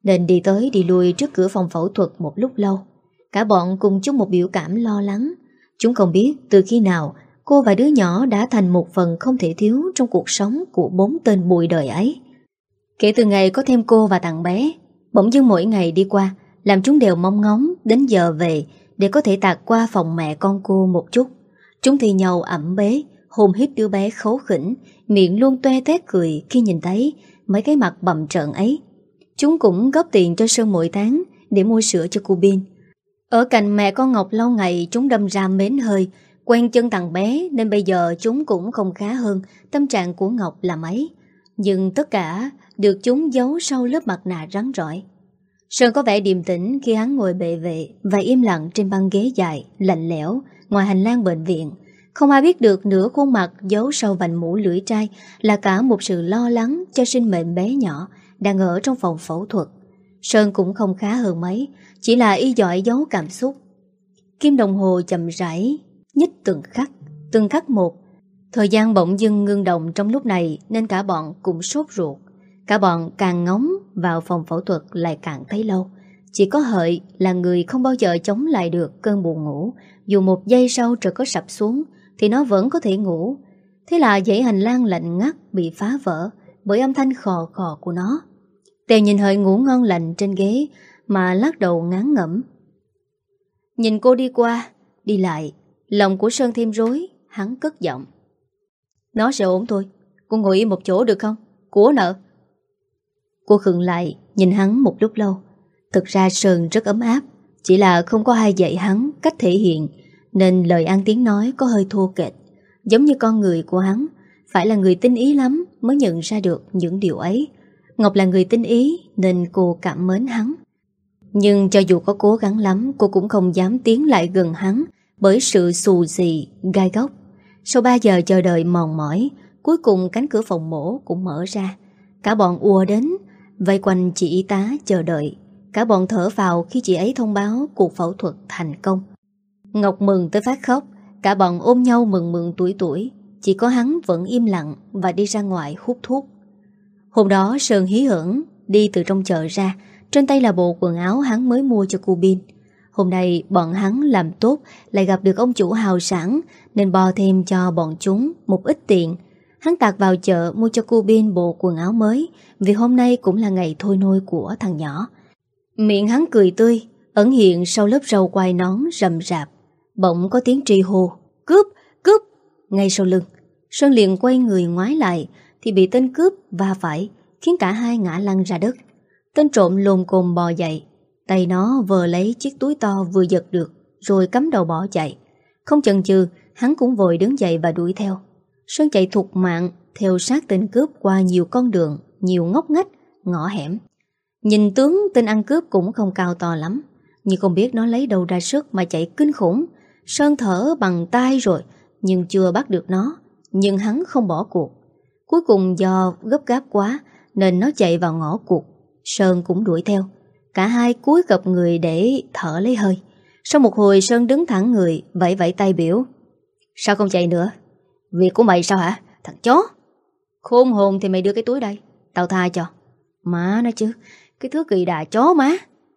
nên đi tới đi lui trước cửa phòng phẫu thuật một lúc lâu. Cả bọn cùng chung một biểu cảm lo lắng. Chúng không biết từ khi nào cô và đứa nhỏ đã thành một phần không thể thiếu trong cuộc sống của 4 tên bụi đời ấy. Kể từ ngày có thêm cô và thằng bé, bỗng dưng mỗi ngày đi qua làm chúng đều mong ngóng đến giờ về để có thể tạt qua phòng mẹ con cô một chút. Chúng thì nhau ẵm bế, hôn hít đứa bé khấu khỉnh, miệng luôn toe toét cười khi nhìn thấy mấy cái mặt bầm trợn ấy. Chúng cũng góp tiền cho Sơn mỗi tháng để mua sữa cho cô Bin. Ở cạnh mẹ con Ngọc lâu ngày chúng đâm ra mến hơi, quen chân thằng bé nên bây giờ chúng cũng không khá hơn tâm trạng của Ngọc là mấy. Nhưng tất cả được chúng giấu sau lớp mặt nạ rắn rỏi. Sơn có vẻ điềm tĩnh khi hắn ngồi bệ vệ và im lặng trên băng ghế dài, lạnh lẽo ngoài hành lang bệnh viện. Không ai biết được nửa khuôn mặt giấu sau vành mũ lưỡi trai là cả một sự lo lắng cho sinh mệnh bé nhỏ đang ở trong phòng phẫu thuật. Sơn cũng không khá hơn mấy, chỉ là y giỏi giấu cảm xúc. Kim đồng hồ chậm rãi nhích từng khắc một. Thời gian bỗng dưng ngưng động trong lúc này nên cả bọn cũng sốt ruột. Cả bọn càng ngóng vào phòng phẫu thuật lại càng thấy lâu. Chỉ có Hợi là người không bao giờ chống lại được cơn buồn ngủ. Dù một giây sau trời có sập xuống thì nó vẫn có thể ngủ. Thế là dãy hành lang lạnh ngắt bị phá vỡ bởi âm thanh khò khò của nó. Tèo nhìn Hợi ngủ ngon lành trên ghế mà lắc đầu ngán ngẩm. Nhìn cô đi qua, đi lại, lòng của Sơn thêm rối, hắn cất giọng. Nó sẽ ổn thôi, cô ngồi im một chỗ được không? Của nợ. Cô khựng lại, nhìn hắn một lúc lâu. Thực ra Sơn rất ấm áp, chỉ là không có ai dạy hắn cách thể hiện, nên lời ăn tiếng nói có hơi thô kệch. Giống như con người của hắn, phải là người tinh ý lắm mới nhận ra được những điều ấy. Ngọc là người tinh ý nên cô cảm mến hắn. Nhưng cho dù có cố gắng lắm, cô cũng không dám tiến lại gần hắn bởi sự xù xì, gai góc. Sau 3 giờ chờ đợi mòn mỏi, cuối cùng cánh cửa phòng mổ cũng mở ra. Cả bọn ùa đến, vây quanh chị y tá chờ đợi. Cả bọn thở vào khi chị ấy thông báo cuộc phẫu thuật thành công. Ngọc mừng tới phát khóc, cả bọn ôm nhau mừng tuổi. Chỉ có hắn vẫn im lặng và đi ra ngoài hút thuốc. Hôm đó Sơn hí hửng đi từ trong chợ ra, trên tay là bộ quần áo hắn mới mua cho cô Bin. Hôm nay bọn hắn làm tốt lại gặp được ông chủ hào sản nên bò thêm cho bọn chúng một ít tiền. Hắn tạt vào chợ mua cho cô Bin bộ quần áo mới vì hôm nay cũng là ngày thôi nôi của thằng nhỏ. Miệng hắn cười tươi, ẩn hiện sau lớp râu quai nón rậm rạp. Bỗng có tiếng tri hô, cướp, cướp, ngay sau lưng. Sơn liền quay người ngoái lại thì bị tên cướp va phải, khiến cả hai ngã lăn ra đất. Tên trộm lồm cồm bò dậy, tay nó vừa lấy chiếc túi to vừa giật được, rồi cắm đầu bỏ chạy. Không chần chừ, hắn cũng vội đứng dậy và đuổi theo. Sơn chạy thục mạng, theo sát tên cướp qua nhiều con đường, nhiều ngóc ngách, ngõ hẻm. Nhìn tướng tên ăn cướp cũng không cao to lắm, nhưng không biết nó lấy đâu ra sức mà chạy kinh khủng. Sơn thở bằng tay rồi, nhưng chưa bắt được nó. Nhưng hắn không bỏ cuộc. Cuối cùng do gấp gáp quá nên nó chạy vào ngõ cụt. Sơn cũng đuổi theo. Cả hai cúi gập người để thở lấy hơi. Sau một hồi Sơn đứng thẳng người, vẫy vẫy tay biểu. Sao không chạy nữa? Việc của mày sao hả? Thằng chó. Khôn hồn thì mày đưa cái túi đây, tao tha cho. Má nó chứ, cái thứ kỳ đà chó má.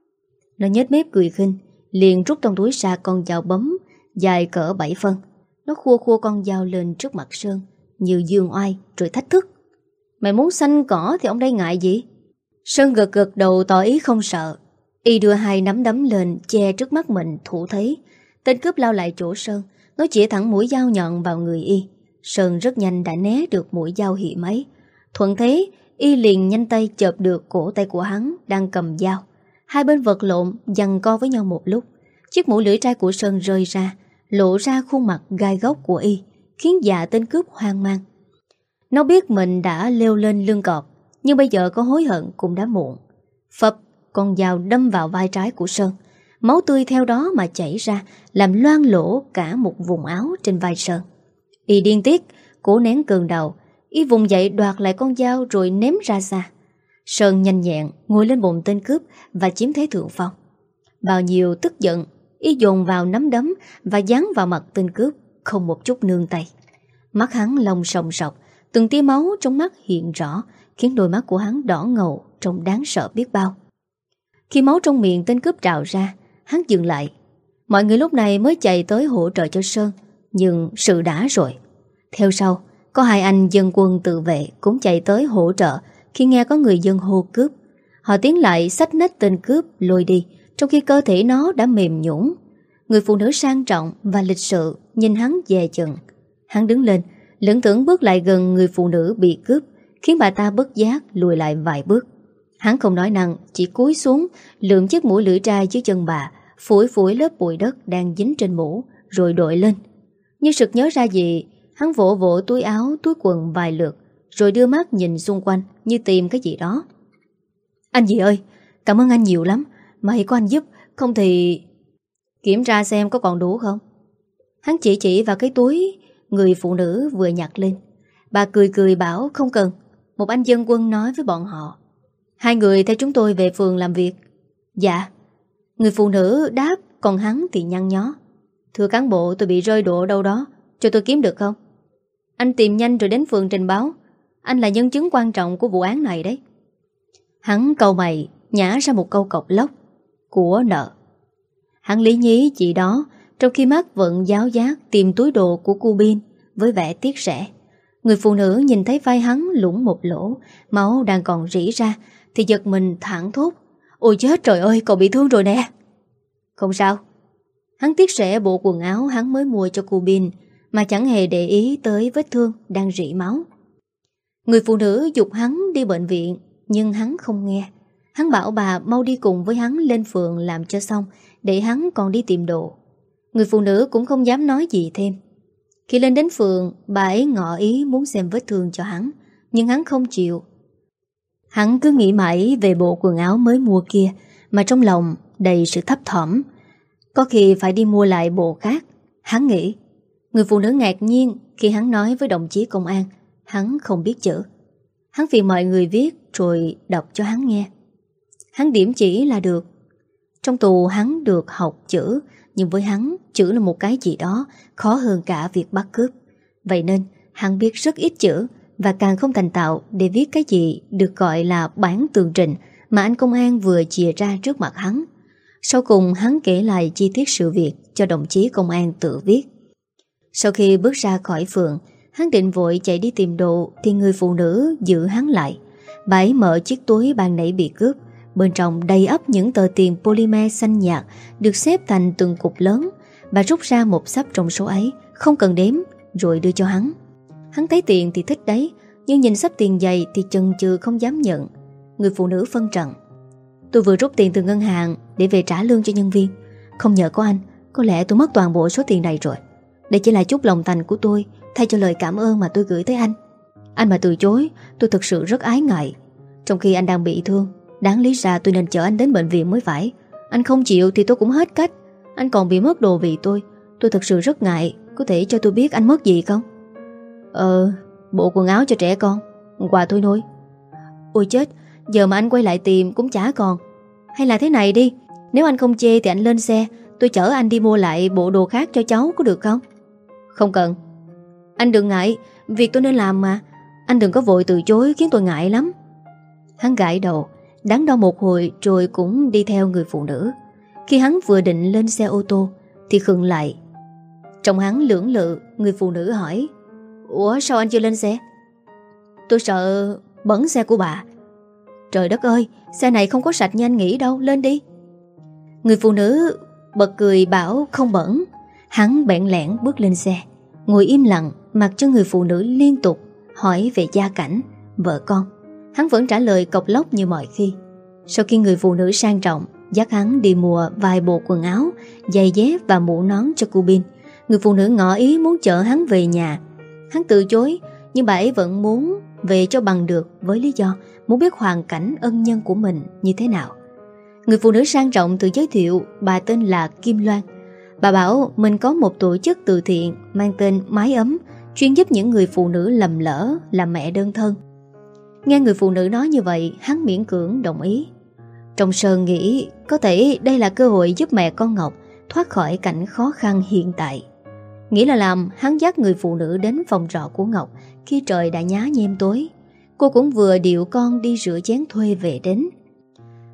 Nó nhếch mép cười khinh, liền rút trong túi ra con dao bấm dài cỡ 7 phân. Nó khua con dao lên trước mặt Sơn như giương oai rồi thách thức. Mày muốn xanh cỏ thì ông đây ngại gì? Sơn gật gật đầu tỏ ý không sợ. Y đưa hai nắm đấm lên che trước mắt mình thủ thế. Tên cướp lao lại chỗ Sơn. Nó chĩa thẳng mũi dao nhọn vào người Y. Sơn rất nhanh đã né được mũi dao hiểm ấy. Thuận thế Y liền nhanh tay chộp được cổ tay của hắn đang cầm dao. Hai bên vật lộn giằng co với nhau một lúc. Chiếc mũ lưỡi trai của Sơn rơi ra, lộ ra khuôn mặt gai góc của Y, khiến dạ tên cướp hoang mang. Nó biết mình đã leo lên lưng cọp, nhưng bây giờ có hối hận cũng đã muộn. Phập, con dao đâm vào vai trái của Sơn. Máu tươi theo đó mà chảy ra, làm loang lỗ cả một vùng áo trên vai Sơn. Y điên tiết, cố nén cơn đau. Y vùng dậy đoạt lại con dao rồi ném ra xa. Sơn nhanh nhẹn ngồi lên bụng tên cướp và chiếm thế thượng phong. Bao nhiêu tức giận, Y dồn vào nắm đấm và giáng vào mặt tên cướp, không một chút nương tay. Mắt hắn lông sòng sọc, từng tia máu trong mắt hiện rõ, khiến đôi mắt của hắn đỏ ngầu trông đáng sợ biết bao. Khi máu trong miệng tên cướp trào ra, hắn dừng lại. Mọi người lúc này mới chạy tới hỗ trợ cho Sơn, nhưng sự đã rồi. Theo sau, có hai anh dân quân tự vệ cũng chạy tới hỗ trợ khi nghe có người dân hô cướp. Họ tiến lại xách nách tên cướp lôi đi, trong khi cơ thể nó đã mềm nhũn. Người phụ nữ sang trọng và lịch sự nhìn hắn dè chừng. Hắn đứng lên, lững thững bước lại gần người phụ nữ bị cướp, khiến bà ta bất giác lùi lại vài bước. Hắn không nói năng, chỉ cúi xuống lượm chiếc mũ lưỡi trai dưới chân bà, phủi phủi lớp bụi đất đang dính trên mũ, rồi đội lên. Như sực nhớ ra gì, hắn vỗ vỗ túi áo, túi quần vài lượt, rồi đưa mắt nhìn xung quanh như tìm cái gì đó. Anh dì ơi, cảm ơn anh nhiều lắm. May có anh giúp, không thì... Kiểm tra xem có còn đủ không? Hắn chỉ vào cái túi người phụ nữ vừa nhặt lên. Bà cười cười bảo không cần. Một anh dân quân nói với bọn họ: hai người theo chúng tôi về phường làm việc. Dạ. Người phụ nữ đáp, còn hắn thì nhăn nhó: thưa cán bộ, tôi bị rơi đổ đâu đó, cho tôi kiếm được không? Anh tìm nhanh rồi đến phường trình báo. Anh là nhân chứng quan trọng của vụ án này đấy. Hắn cau mày, nhả ra một câu cộc lốc: của nợ. Hắn lý nhí chị đó, trong khi mắt vẫn giáo giác tìm túi đồ của cô Bin với vẻ tiếc rẻ. Người phụ nữ nhìn thấy vai hắn lủng một lỗ, máu đang còn rỉ ra, thì giật mình thảng thốt: ôi chết trời ơi, cậu bị thương rồi nè. Không sao. Hắn tiếc rẻ bộ quần áo hắn mới mua cho cô Bin, mà chẳng hề để ý tới vết thương đang rỉ máu. Người phụ nữ giục hắn đi bệnh viện, nhưng hắn không nghe. Hắn bảo bà mau đi cùng với hắn lên phường làm cho xong, để hắn còn đi tìm đồ. Người phụ nữ cũng không dám nói gì thêm. Khi lên đến phường, bà ấy ngỏ ý muốn xem vết thương cho hắn, nhưng hắn không chịu. Hắn cứ nghĩ mãi về bộ quần áo mới mua kia, mà trong lòng đầy sự thấp thỏm. Có khi phải đi mua lại bộ khác, hắn nghĩ. Người phụ nữ ngạc nhiên khi hắn nói với đồng chí công an hắn không biết chữ. Hắn phiền mọi người viết rồi đọc cho hắn nghe. Hắn điểm chỉ là được. Trong tù hắn được học chữ, nhưng với hắn chữ là một cái gì đó khó hơn cả việc bắt cướp. Vậy nên hắn biết rất ít chữ, và càng không thành thạo để viết cái gì được gọi là bản tường trình mà anh công an vừa chìa ra trước mặt hắn. Sau cùng hắn kể lại chi tiết sự việc cho đồng chí công an tự viết. Sau khi bước ra khỏi phường, hắn định vội chạy đi tìm đồ, thì người phụ nữ giữ hắn lại. Bà ấy mở chiếc túi ban nãy bị cướp, bên trong đầy ắp những tờ tiền polymer xanh nhạt được xếp thành từng cục lớn. Bà rút ra một xấp trong số ấy, không cần đếm, rồi đưa cho hắn. Hắn thấy tiền thì thích đấy, nhưng nhìn xấp tiền dày thì chần chừ không dám nhận. Người phụ nữ phân trần: tôi vừa rút tiền từ ngân hàng để về trả lương cho nhân viên. Không nhờ có anh, có lẽ tôi mất toàn bộ số tiền này rồi. Đây chỉ là chút lòng thành của tôi, thay cho lời cảm ơn mà tôi gửi tới anh. Anh mà từ chối, tôi thực sự rất ái ngại. Trong khi anh đang bị thương, đáng lý ra tôi nên chở anh đến bệnh viện mới phải. Anh không chịu thì tôi cũng hết cách. Anh còn bị mất đồ vì tôi thực sự rất ngại. Có thể cho tôi biết anh mất gì không? Bộ quần áo cho trẻ con, quà thôi thôi. Ôi chết, giờ mà anh quay lại tìm cũng chả còn. Hay là thế này đi, nếu anh không chê thì anh lên xe, tôi chở anh đi mua lại bộ đồ khác cho cháu, có được không? Không cần. Anh đừng ngại, việc tôi nên làm mà. Anh đừng có vội từ chối khiến tôi ngại lắm. Hắn gãi đầu, đắn đo một hồi rồi cũng đi theo người phụ nữ. Khi hắn vừa định lên xe ô tô thì khựng lại. Trong hắn lưỡng lự, người phụ nữ hỏi: ủa sao anh chưa lên xe? Tôi sợ bẩn xe của bà. Trời đất ơi, xe này không có sạch như anh nghĩ đâu, lên đi. Người phụ nữ bật cười bảo không bẩn. Hắn bẽn lẽn bước lên xe, ngồi im lặng mặc cho người phụ nữ liên tục hỏi về gia cảnh, vợ con. Hắn vẫn trả lời cộc lốc như mọi khi. Sau khi người phụ nữ sang trọng dắt hắn đi mua vài bộ quần áo, giày dép và mũ nón cho cô Bin, người phụ nữ ngỏ ý muốn chở hắn về nhà. Hắn từ chối, nhưng bà ấy vẫn muốn về cho bằng được, với lý do muốn biết hoàn cảnh ân nhân của mình như thế nào. Người phụ nữ sang trọng tự giới thiệu bà tên là Kim Loan. Bà bảo mình có một tổ chức từ thiện mang tên Mái Ấm, chuyên giúp những người phụ nữ lầm lỡ làm mẹ đơn thân. Nghe người phụ nữ nói như vậy, hắn miễn cưỡng đồng ý. Trong Sơn nghĩ có thể đây là cơ hội giúp mẹ con Ngọc thoát khỏi cảnh khó khăn hiện tại. Nghĩ là làm, hắn dắt người phụ nữ đến phòng trọ của Ngọc khi trời đã nhá nhem tối. Cô cũng vừa điệu con đi rửa chén thuê về đến.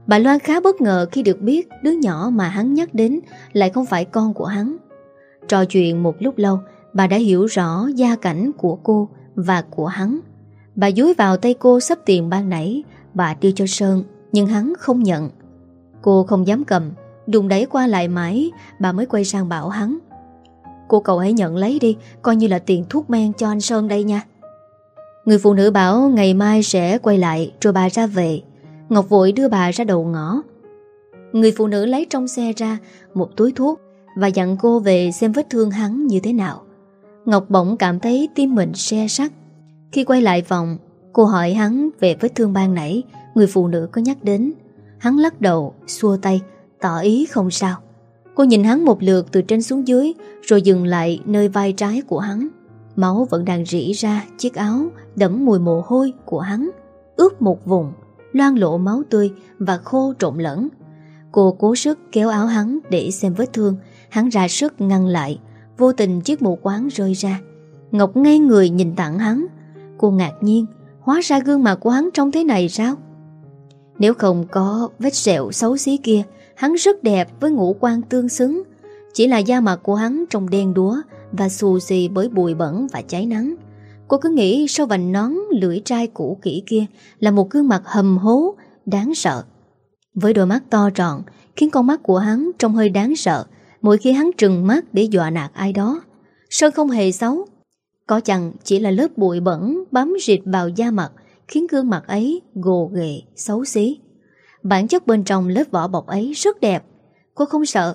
Bà Loan khá bất ngờ khi được biết đứa nhỏ mà hắn nhắc đến lại không phải con của hắn. Trò chuyện một lúc lâu, bà đã hiểu rõ gia cảnh của cô và của hắn. Bà dúi vào tay cô xấp tiền ban nãy, bà đưa cho Sơn, nhưng hắn không nhận. Cô không dám cầm, đùng đẩy qua lại mãi, bà mới quay sang bảo hắn: Cậu hãy nhận lấy đi, coi như là tiền thuốc men cho anh Sơn đây nha. Người phụ nữ bảo ngày mai sẽ quay lại rồi bà ra về. Ngọc vội đưa bà ra đầu ngõ. Người phụ nữ lấy trong xe ra một túi thuốc và dặn cô về xem vết thương hắn như thế nào. Ngọc bỗng cảm thấy tim mình se sắt. Khi quay lại phòng, cô hỏi hắn về vết thương ban nãy người phụ nữ có nhắc đến. Hắn lắc đầu, xua tay, tỏ ý không sao. Cô nhìn hắn một lượt từ trên xuống dưới, rồi dừng lại nơi vai trái của hắn. Máu vẫn đang rỉ ra chiếc áo đẫm mùi mồ hôi của hắn, ướt một vùng, loang lộ máu tươi và khô trộn lẫn. Cô cố sức kéo áo hắn để xem vết thương. Hắn ra sức ngăn lại, vô tình chiếc mũ quán rơi ra. Ngọc ngây người nhìn thẳng hắn. Cô ngạc nhiên, hóa ra gương mặt của hắn trông thế này sao? Nếu không có vết sẹo xấu xí kia, hắn rất đẹp với ngũ quan tương xứng. Chỉ là da mặt của hắn trông đen đúa và xù xì bởi bụi bẩn và cháy nắng. Cô cứ nghĩ sau vành nón lưỡi trai cũ kỹ kia là một gương mặt hầm hố, đáng sợ. Với đôi mắt to tròn, khiến con mắt của hắn trông hơi đáng sợ mỗi khi hắn trừng mắt để dọa nạt ai đó. Sơn không hề xấu, có chăng chỉ là lớp bụi bẩn bám rịt vào da mặt, khiến gương mặt ấy gồ ghề, xấu xí. Bản chất bên trong lớp vỏ bọc ấy rất đẹp. Cô không sợ.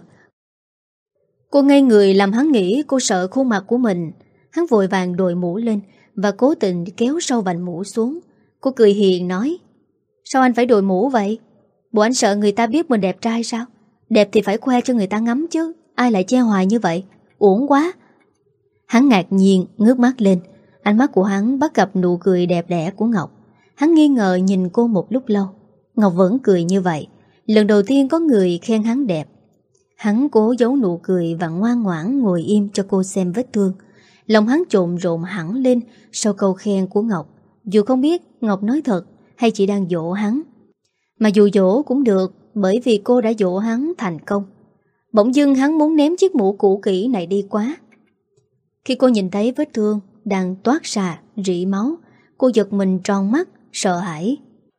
Cô ngây người làm hắn nghĩ cô sợ khuôn mặt của mình. Hắn vội vàng đội mũ lên và cố tình kéo sâu vành mũ xuống. Cô cười hiền nói: Sao anh phải đội mũ vậy? Bộ anh sợ người ta biết mình đẹp trai sao? Đẹp thì phải khoe cho người ta ngắm chứ. Ai lại che hoài như vậy? Uổng quá. Hắn ngạc nhiên ngước mắt lên. Ánh mắt của hắn bắt gặp nụ cười đẹp đẽ của Ngọc. Hắn nghi ngờ nhìn cô một lúc lâu. Ngọc vẫn cười như vậy. Lần đầu tiên có người khen hắn đẹp. Hắn cố giấu nụ cười và ngoan ngoãn ngồi im cho cô xem vết thương. Lòng hắn trộn rộn hẳn lên sau câu khen của Ngọc. Dù không biết Ngọc nói thật hay chỉ đang dỗ hắn. Mà dù dỗ cũng được, bởi vì cô đã dỗ hắn thành công. Bỗng dưng hắn muốn ném chiếc mũ cũ kỹ này đi quá. Khi cô nhìn thấy vết thương đang toát ra rỉ máu, cô giật mình tròn mắt, sợ hãi.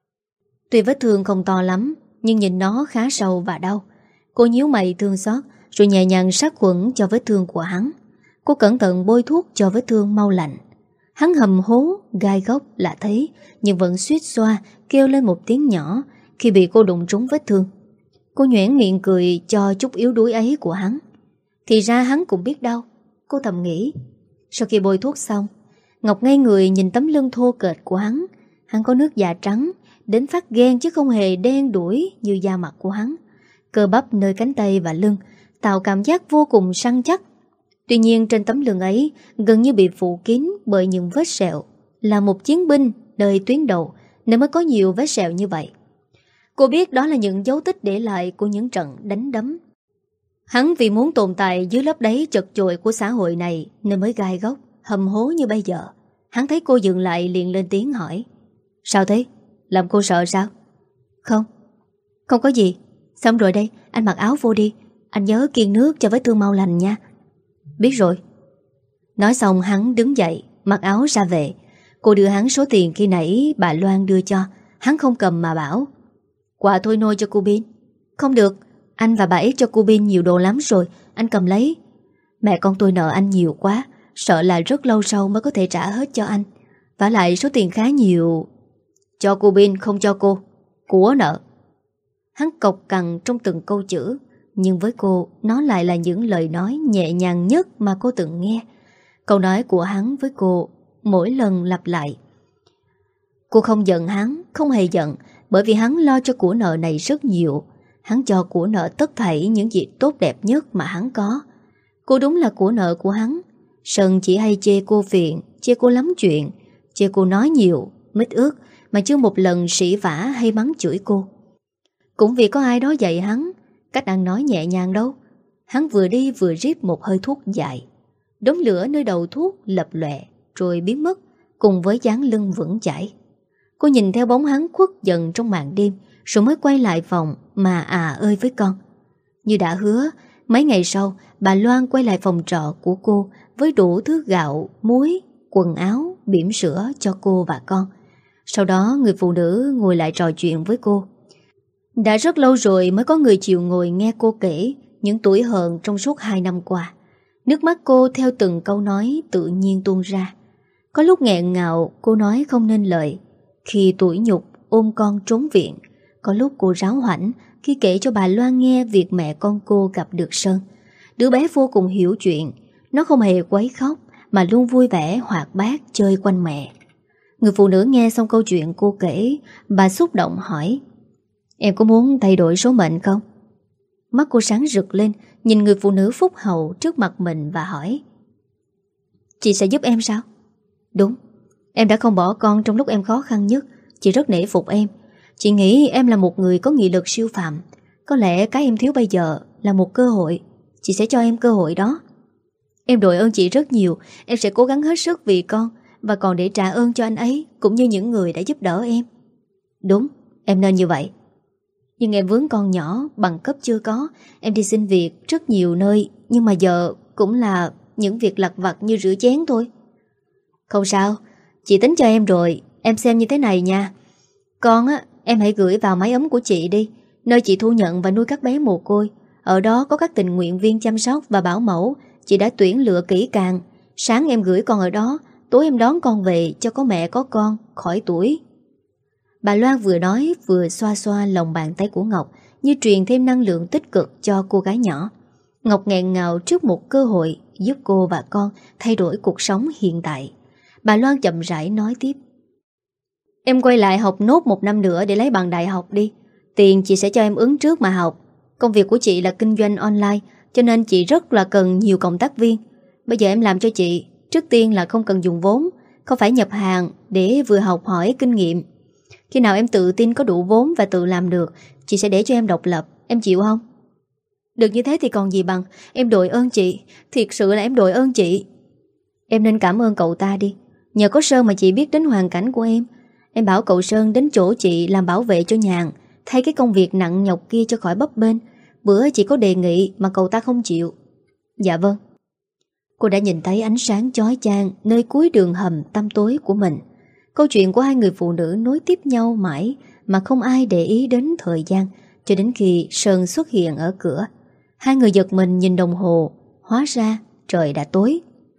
Tuy vết thương không to lắm, nhưng nhìn nó khá sâu và đau. Cô nhíu mày thương xót, rồi nhẹ nhàng sát khuẩn cho vết thương của hắn. Cô cẩn thận bôi thuốc cho vết thương mau lành. Hắn hầm hố, gai góc là thấy, nhưng vẫn suýt xoa kêu lên một tiếng nhỏ khi bị cô đụng trúng vết thương. Cô nhoẻn miệng cười cho chút yếu đuối ấy của hắn. Thì ra hắn cũng biết đau, cô thầm nghĩ. Sau khi bôi thuốc xong, Ngọc ngây người nhìn tấm lưng thô kệch của hắn. Hắn có nước da trắng, đến phát ghen chứ không hề đen đuổi như da mặt của hắn. Cơ bắp nơi cánh tay và lưng tạo cảm giác vô cùng săn chắc. Tuy nhiên trên tấm lưng ấy gần như bị phủ kín bởi những vết sẹo. Là một chiến binh nơi tuyến đầu nên mới có nhiều vết sẹo như vậy. Cô biết đó là những dấu tích để lại của những trận đánh đấm. Hắn vì muốn tồn tại dưới lớp đáy chật chội của xã hội này nên mới gai góc, hầm hố như bây giờ. Hắn thấy cô dừng lại liền lên tiếng hỏi: Sao thế? Làm cô sợ sao? Không có gì. Xong rồi đây, anh mặc áo vô đi. Anh nhớ kiêng nước cho vết thương mau lành nha. Biết rồi. Nói xong hắn đứng dậy, mặc áo ra về. Cô đưa hắn số tiền khi nãy bà Loan đưa cho. Hắn không cầm mà bảo: Quà thôi nôi cho cô Bin. Không được, anh và bà ấy cho cô Bin nhiều đồ lắm rồi, anh cầm lấy. Mẹ con tôi nợ anh nhiều quá, sợ là rất lâu sau mới có thể trả hết cho anh. Vả lại số tiền khá nhiều. Cho cô Bin không cho cô, của nợ. Hắn cộc cằn trong từng câu chữ, nhưng với cô nó lại là những lời nói nhẹ nhàng nhất mà cô từng nghe. Câu nói của hắn với cô mỗi lần lặp lại. Cô không giận hắn, không hề giận, bởi vì hắn lo cho của nợ này rất nhiều. Hắn cho của nợ tất thảy những gì tốt đẹp nhất mà hắn có. Cô đúng là của nợ của hắn. Sơn chỉ hay chê cô phiền, chê cô lắm chuyện, chê cô nói nhiều, mít ướt, mà chưa một lần sỉ vả hay mắng chửi cô. Cũng vì có ai đó dạy hắn cách ăn nói nhẹ nhàng đâu. Hắn vừa đi vừa rít một hơi thuốc dài. Đống lửa nơi đầu thuốc lập lòe rồi biến mất, cùng với dáng lưng vững chãi. Cô nhìn theo bóng hắn khuất dần trong màn đêm, rồi mới quay lại phòng mà ơi với con. Như đã hứa, mấy ngày sau, bà Loan quay lại phòng trọ của cô với đủ thứ gạo, muối, quần áo, bỉm sữa cho cô và con. Sau đó người phụ nữ ngồi lại trò chuyện với cô. Đã rất lâu rồi mới có người chịu ngồi nghe cô kể những tủi hờn trong suốt 2 năm qua. Nước mắt cô theo từng câu nói tự nhiên tuôn ra. Có lúc nghẹn ngào cô nói không nên lời khi tủi nhục ôm con trốn viện. Có lúc cô ráo hoảnh khi kể cho bà Loan nghe việc mẹ con cô gặp được Sơn. Đứa bé vô cùng hiểu chuyện. Nó không hề quấy khóc mà luôn vui vẻ hoạt bát chơi quanh mẹ. Người phụ nữ nghe xong câu chuyện cô kể, bà xúc động hỏi: Em có muốn thay đổi số mệnh không? Mắt cô sáng rực lên, nhìn người phụ nữ phúc hậu trước mặt mình và hỏi: Chị sẽ giúp em sao? Đúng, em đã không bỏ con trong lúc em khó khăn nhất. Chị rất nể phục em. Chị nghĩ em là một người có nghị lực siêu phàm. Có lẽ cái em thiếu bây giờ là một cơ hội. Chị sẽ cho em cơ hội đó. Em đội ơn chị rất nhiều. Em sẽ cố gắng hết sức vì con, và còn để trả ơn cho anh ấy cũng như những người đã giúp đỡ em. Đúng, em nên như vậy. Nhưng em vướng con nhỏ, bằng cấp chưa có. Em đi xin việc rất nhiều nơi, nhưng mà giờ cũng là những việc lặt vặt như rửa chén thôi. Không sao, chị tính cho em rồi. Em xem như thế này nha. Con á, em hãy gửi vào mái ấm của chị đi, nơi chị thu nhận và nuôi các bé mồ côi. Ở đó có các tình nguyện viên chăm sóc và bảo mẫu. Chị đã tuyển lựa kỹ càng. Sáng em gửi con ở đó, tối em đón con về cho có mẹ có con, khỏi tuổi. Bà Loan vừa nói vừa xoa xoa lòng bàn tay của Ngọc, như truyền thêm năng lượng tích cực cho cô gái nhỏ. Ngọc nghẹn ngào trước một cơ hội giúp cô và con thay đổi cuộc sống hiện tại. Bà Loan chậm rãi nói tiếp: Em quay lại học nốt 1 năm nữa để lấy bằng đại học đi. Tiền chị sẽ cho em ứng trước mà học. Công việc của chị là kinh doanh online, cho nên chị rất là cần nhiều cộng tác viên. Bây giờ em làm cho chị, trước tiên là không cần dùng vốn, không phải nhập hàng, để vừa học hỏi kinh nghiệm. Khi nào em tự tin có đủ vốn và tự làm được, chị sẽ để cho em độc lập. Em chịu không? Được như thế thì còn gì bằng. Em đội ơn chị. Thiệt sự là em đội ơn chị. Em nên cảm ơn cậu ta đi. Nhờ có Sơn mà chị biết đến hoàn cảnh của em. Em bảo cậu Sơn đến chỗ chị làm bảo vệ cho nhàn, thay cái công việc nặng nhọc kia cho khỏi bấp bênh. Bữa chị có đề nghị mà cậu ta không chịu. Dạ vâng. Cô đã nhìn thấy ánh sáng chói chang nơi cuối đường hầm tăm tối của mình. Câu chuyện của hai người phụ nữ nối tiếp nhau mãi mà không ai để ý đến thời gian, cho đến khi Sơn xuất hiện ở cửa. Hai người giật mình nhìn đồng hồ, hóa ra trời đã tối.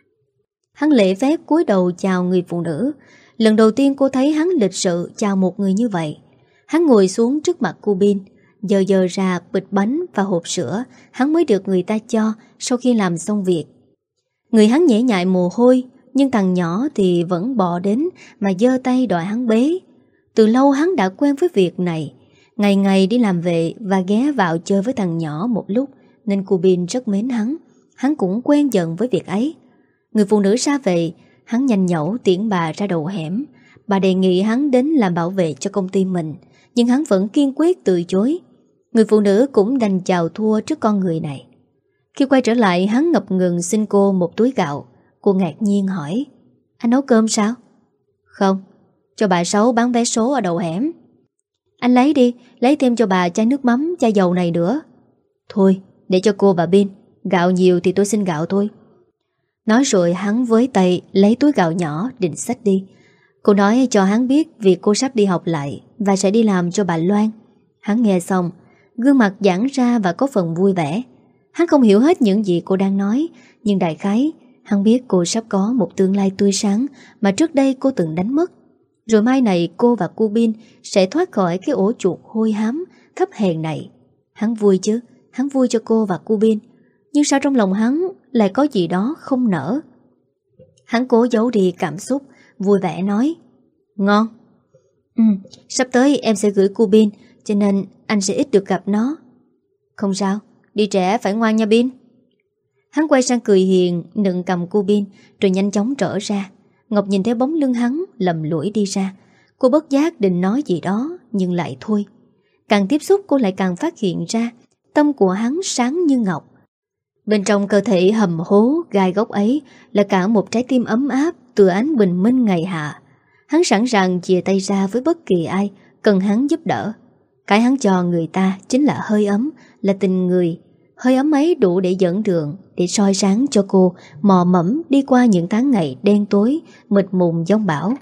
Hắn lễ phép cúi đầu chào người phụ nữ. Lần đầu tiên cô thấy hắn lịch sự chào một người như vậy. Hắn ngồi xuống trước mặt cô Bin, dơ ra bịch bánh và hộp sữa hắn mới được người ta cho sau khi làm xong việc. Người hắn nhễ nhại mồ hôi, nhưng thằng nhỏ thì vẫn bò đến mà giơ tay đòi hắn bế. Từ lâu hắn đã quen với việc này. Ngày ngày đi làm về và ghé vào chơi với thằng nhỏ một lúc, nên cô Bin rất mến hắn. Hắn cũng quen dần với việc ấy. Người phụ nữ ra về, hắn nhanh nhẩu tiễn bà ra đầu hẻm. Bà đề nghị hắn đến làm bảo vệ cho công ty mình, nhưng hắn vẫn kiên quyết từ chối. Người phụ nữ cũng đành chào thua trước con người này. Khi quay trở lại, hắn ngập ngừng xin cô một túi gạo. Cô ngạc nhiên hỏi: Anh nấu cơm sao? Không, cho bà Sáu bán vé số ở đầu hẻm. Anh lấy đi, lấy thêm cho bà chai nước mắm, chai dầu này nữa. Thôi, để cho cô và Bin. Gạo nhiều thì tôi xin gạo thôi. Nói rồi hắn với tay lấy túi gạo nhỏ định xách đi. Cô nói cho hắn biết việc cô sắp đi học lại và sẽ đi làm cho bà Loan. Hắn nghe xong, gương mặt giãn ra và có phần vui vẻ. Hắn không hiểu hết những gì cô đang nói, nhưng đại khái hắn biết cô sắp có một tương lai tươi sáng mà trước đây cô từng đánh mất. Rồi mai này cô và cô Bin sẽ thoát khỏi cái ổ chuột hôi hám, thấp hèn này. Hắn vui chứ, hắn vui cho cô và cô Bin. Nhưng sao trong lòng hắn lại có gì đó không nở. Hắn cố giấu đi cảm xúc, vui vẻ nói: Ngon. Sắp tới em sẽ gửi cô Bin, cho nên anh sẽ ít được gặp nó. Không sao, đi trẻ phải ngoan nha Bin. Hắn quay sang cười hiền, nựng cầm cô Bin, rồi nhanh chóng trở ra. Ngọc nhìn thấy bóng lưng hắn lầm lũi đi ra. Cô bất giác định nói gì đó, nhưng lại thôi. Càng tiếp xúc cô lại càng phát hiện ra tâm của hắn sáng như ngọc. Bên trong cơ thể hầm hố gai góc ấy là cả một trái tim ấm áp từ ánh bình minh ngày hạ. Hắn sẵn sàng chìa tay ra với bất kỳ ai cần hắn giúp đỡ. Cái hắn cho người ta chính là hơi ấm, là tình người. Hơi ấm ấy đủ để dẫn đường, để soi sáng cho cô mò mẫm đi qua những tháng ngày đen tối, mịt mùng giông bão.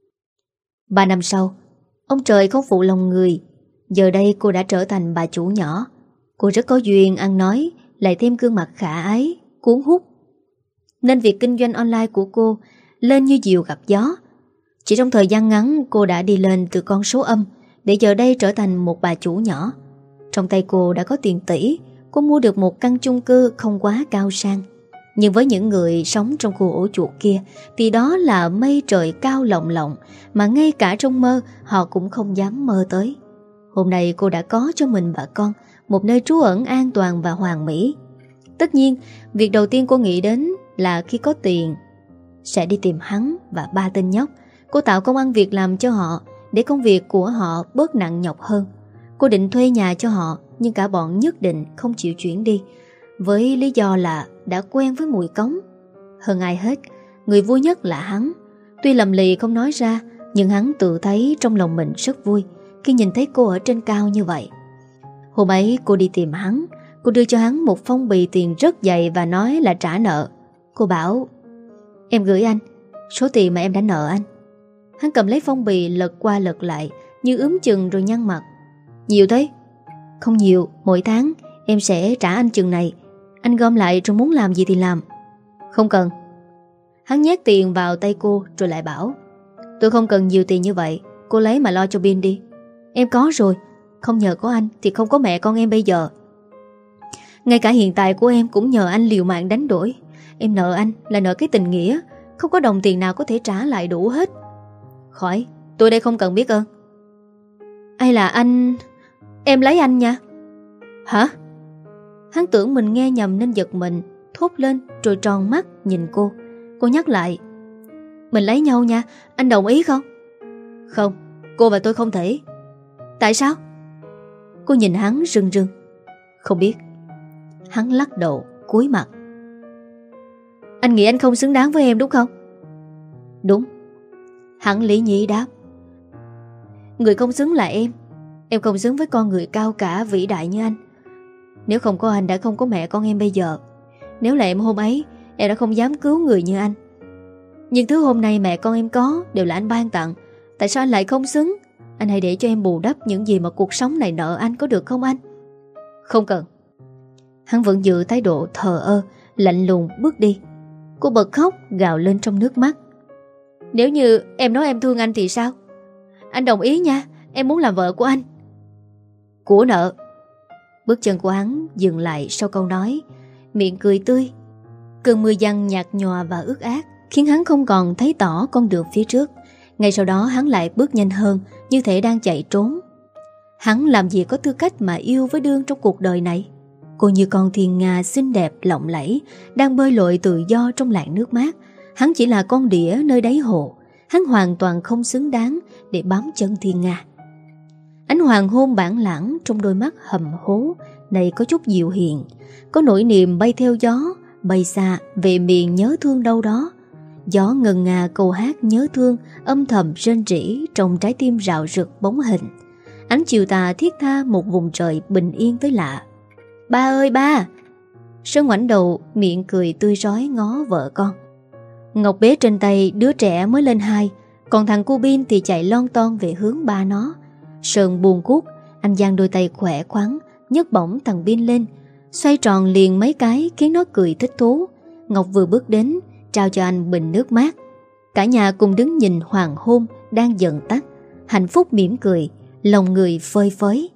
3 năm sau, ông trời không phụ lòng người. Giờ đây cô đã trở thành bà chủ nhỏ. Cô rất có duyên ăn nói, lại thêm gương mặt khả ái, cuốn hút, nên việc kinh doanh online của cô lên như diều gặp gió. Chỉ trong thời gian ngắn, cô đã đi lên từ con số âm để giờ đây trở thành một bà chủ nhỏ. Trong tay cô đã có tiền tỷ. Cô mua được một căn chung cư không quá cao sang, nhưng với những người sống trong khu ổ chuột kia thì đó là mây trời cao lộng lộng mà ngay cả trong mơ họ cũng không dám mơ tới. Hôm nay cô đã có cho mình và con một nơi trú ẩn an toàn và hoàn mỹ. Tất nhiên, việc đầu tiên cô nghĩ đến là khi có tiền sẽ đi tìm hắn và 3 tên nhóc. Cô tạo công ăn việc làm cho họ để công việc của họ bớt nặng nhọc hơn. Cô định thuê nhà cho họ, nhưng cả bọn nhất định không chịu chuyển đi, với lý do là đã quen với mùi cống. Hơn ai hết, người vui nhất là hắn. Tuy lầm lì không nói ra, nhưng hắn tự thấy trong lòng mình rất vui khi nhìn thấy cô ở trên cao như vậy. Hôm ấy cô đi tìm hắn. Cô đưa cho hắn một phong bì tiền rất dày và nói là trả nợ. Cô bảo: "Em gửi anh số tiền mà em đã nợ anh." Hắn cầm lấy phong bì lật qua lật lại như ướm chừng rồi nhăn mặt: "Nhiều thế?" "Không nhiều, mỗi tháng em sẽ trả anh chừng này. Anh gom lại rồi muốn làm gì thì làm." "Không cần." Hắn nhét tiền vào tay cô rồi lại bảo: "Tôi không cần nhiều tiền như vậy, cô lấy mà lo cho Bin đi. Em có rồi, không nhờ có anh thì không có mẹ con em bây giờ. Ngay cả hiện tại của em cũng nhờ anh liều mạng đánh đổi. Em nợ anh là nợ cái tình nghĩa, không có đồng tiền nào có thể trả lại đủ hết." "Khỏi, tôi đây không cần biết ơn." "Ai là anh? Em lấy anh nha." "Hả?" Hắn tưởng mình nghe nhầm nên giật mình, thốt lên rồi tròn mắt nhìn cô. Cô nhắc lại: "Mình lấy nhau nha, anh đồng ý không?" "Không, cô và tôi không thể." "Tại sao?" Cô nhìn hắn rưng rưng: "Không biết." Hắn lắc đầu cúi mặt: "Anh nghĩ anh không xứng đáng với em đúng không?" "Đúng." Hắn lý nhí đáp: "Người không xứng là em. Em không xứng với con người cao cả vĩ đại như anh. Nếu không có anh đã không có mẹ con em bây giờ. Nếu là em hôm ấy, em đã không dám cứu người như anh. Nhưng thứ hôm nay mẹ con em có đều là anh ban tặng. Tại sao anh lại không xứng? Anh hãy để cho em bù đắp những gì mà cuộc sống này nợ anh, có được không anh?" "Không cần." Hắn vẫn giữ thái độ thờ ơ, lạnh lùng bước đi. Cô bật khóc gào lên trong nước mắt: "Nếu như em nói em thương anh thì sao? Anh đồng ý nha, em muốn làm vợ của anh." "Của nợ." Bước chân của hắn dừng lại sau câu nói, miệng cười tươi. Cơn mưa giăng nhạt nhòa và ướt át khiến hắn không còn thấy tỏ con đường phía trước. Ngay sau đó hắn lại bước nhanh hơn, như thể đang chạy trốn. Hắn làm gì có tư cách mà yêu với Đương trong cuộc đời này? Cô như con thiên nga xinh đẹp lộng lẫy, đang bơi lội tự do trong làn nước mát. Hắn chỉ là con đĩa nơi đáy hồ. Hắn hoàn toàn không xứng đáng để bám chân thiên nga. Ánh hoàng hôn bản lãng trong đôi mắt hầm hố này có chút dịu hiền, có nỗi niềm bay theo gió, bay xa về miền nhớ thương đâu đó. Gió ngân nga câu hát nhớ thương âm thầm rên rỉ trong trái tim rạo rực bóng hình. Ánh chiều tà thiết tha một vùng trời bình yên tới lạ. "Ba ơi ba!" Sơn ngoảnh đầu miệng cười tươi rói ngó vợ con. Ngọc bế trên tay đứa trẻ mới lên 2, còn thằng cu Bin thì chạy lon ton về hướng ba nó. Sơn buồn cuốc, anh giang đôi tay khỏe khoắn nhấc bổng thằng Bin lên, xoay tròn liền mấy cái khiến nó cười thích thú. Ngọc vừa bước đến trao cho anh bình nước mát. Cả nhà cùng đứng nhìn hoàng hôn đang dần tắt, hạnh phúc mỉm cười, lòng người phơi phới.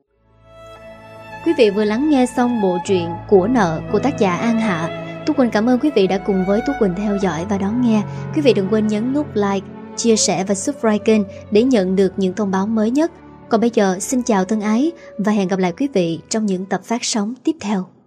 Quý vị vừa lắng nghe xong bộ truyện Của nợ của tác giả An Hạ. Tú Quỳnh cảm ơn quý vị đã cùng với Tú Quỳnh theo dõi và đón nghe. Quý vị đừng quên nhấn nút like, chia sẻ và subscribe kênh để nhận được những thông báo mới nhất. Còn bây giờ xin chào thân ái và hẹn gặp lại quý vị trong những tập phát sóng tiếp theo.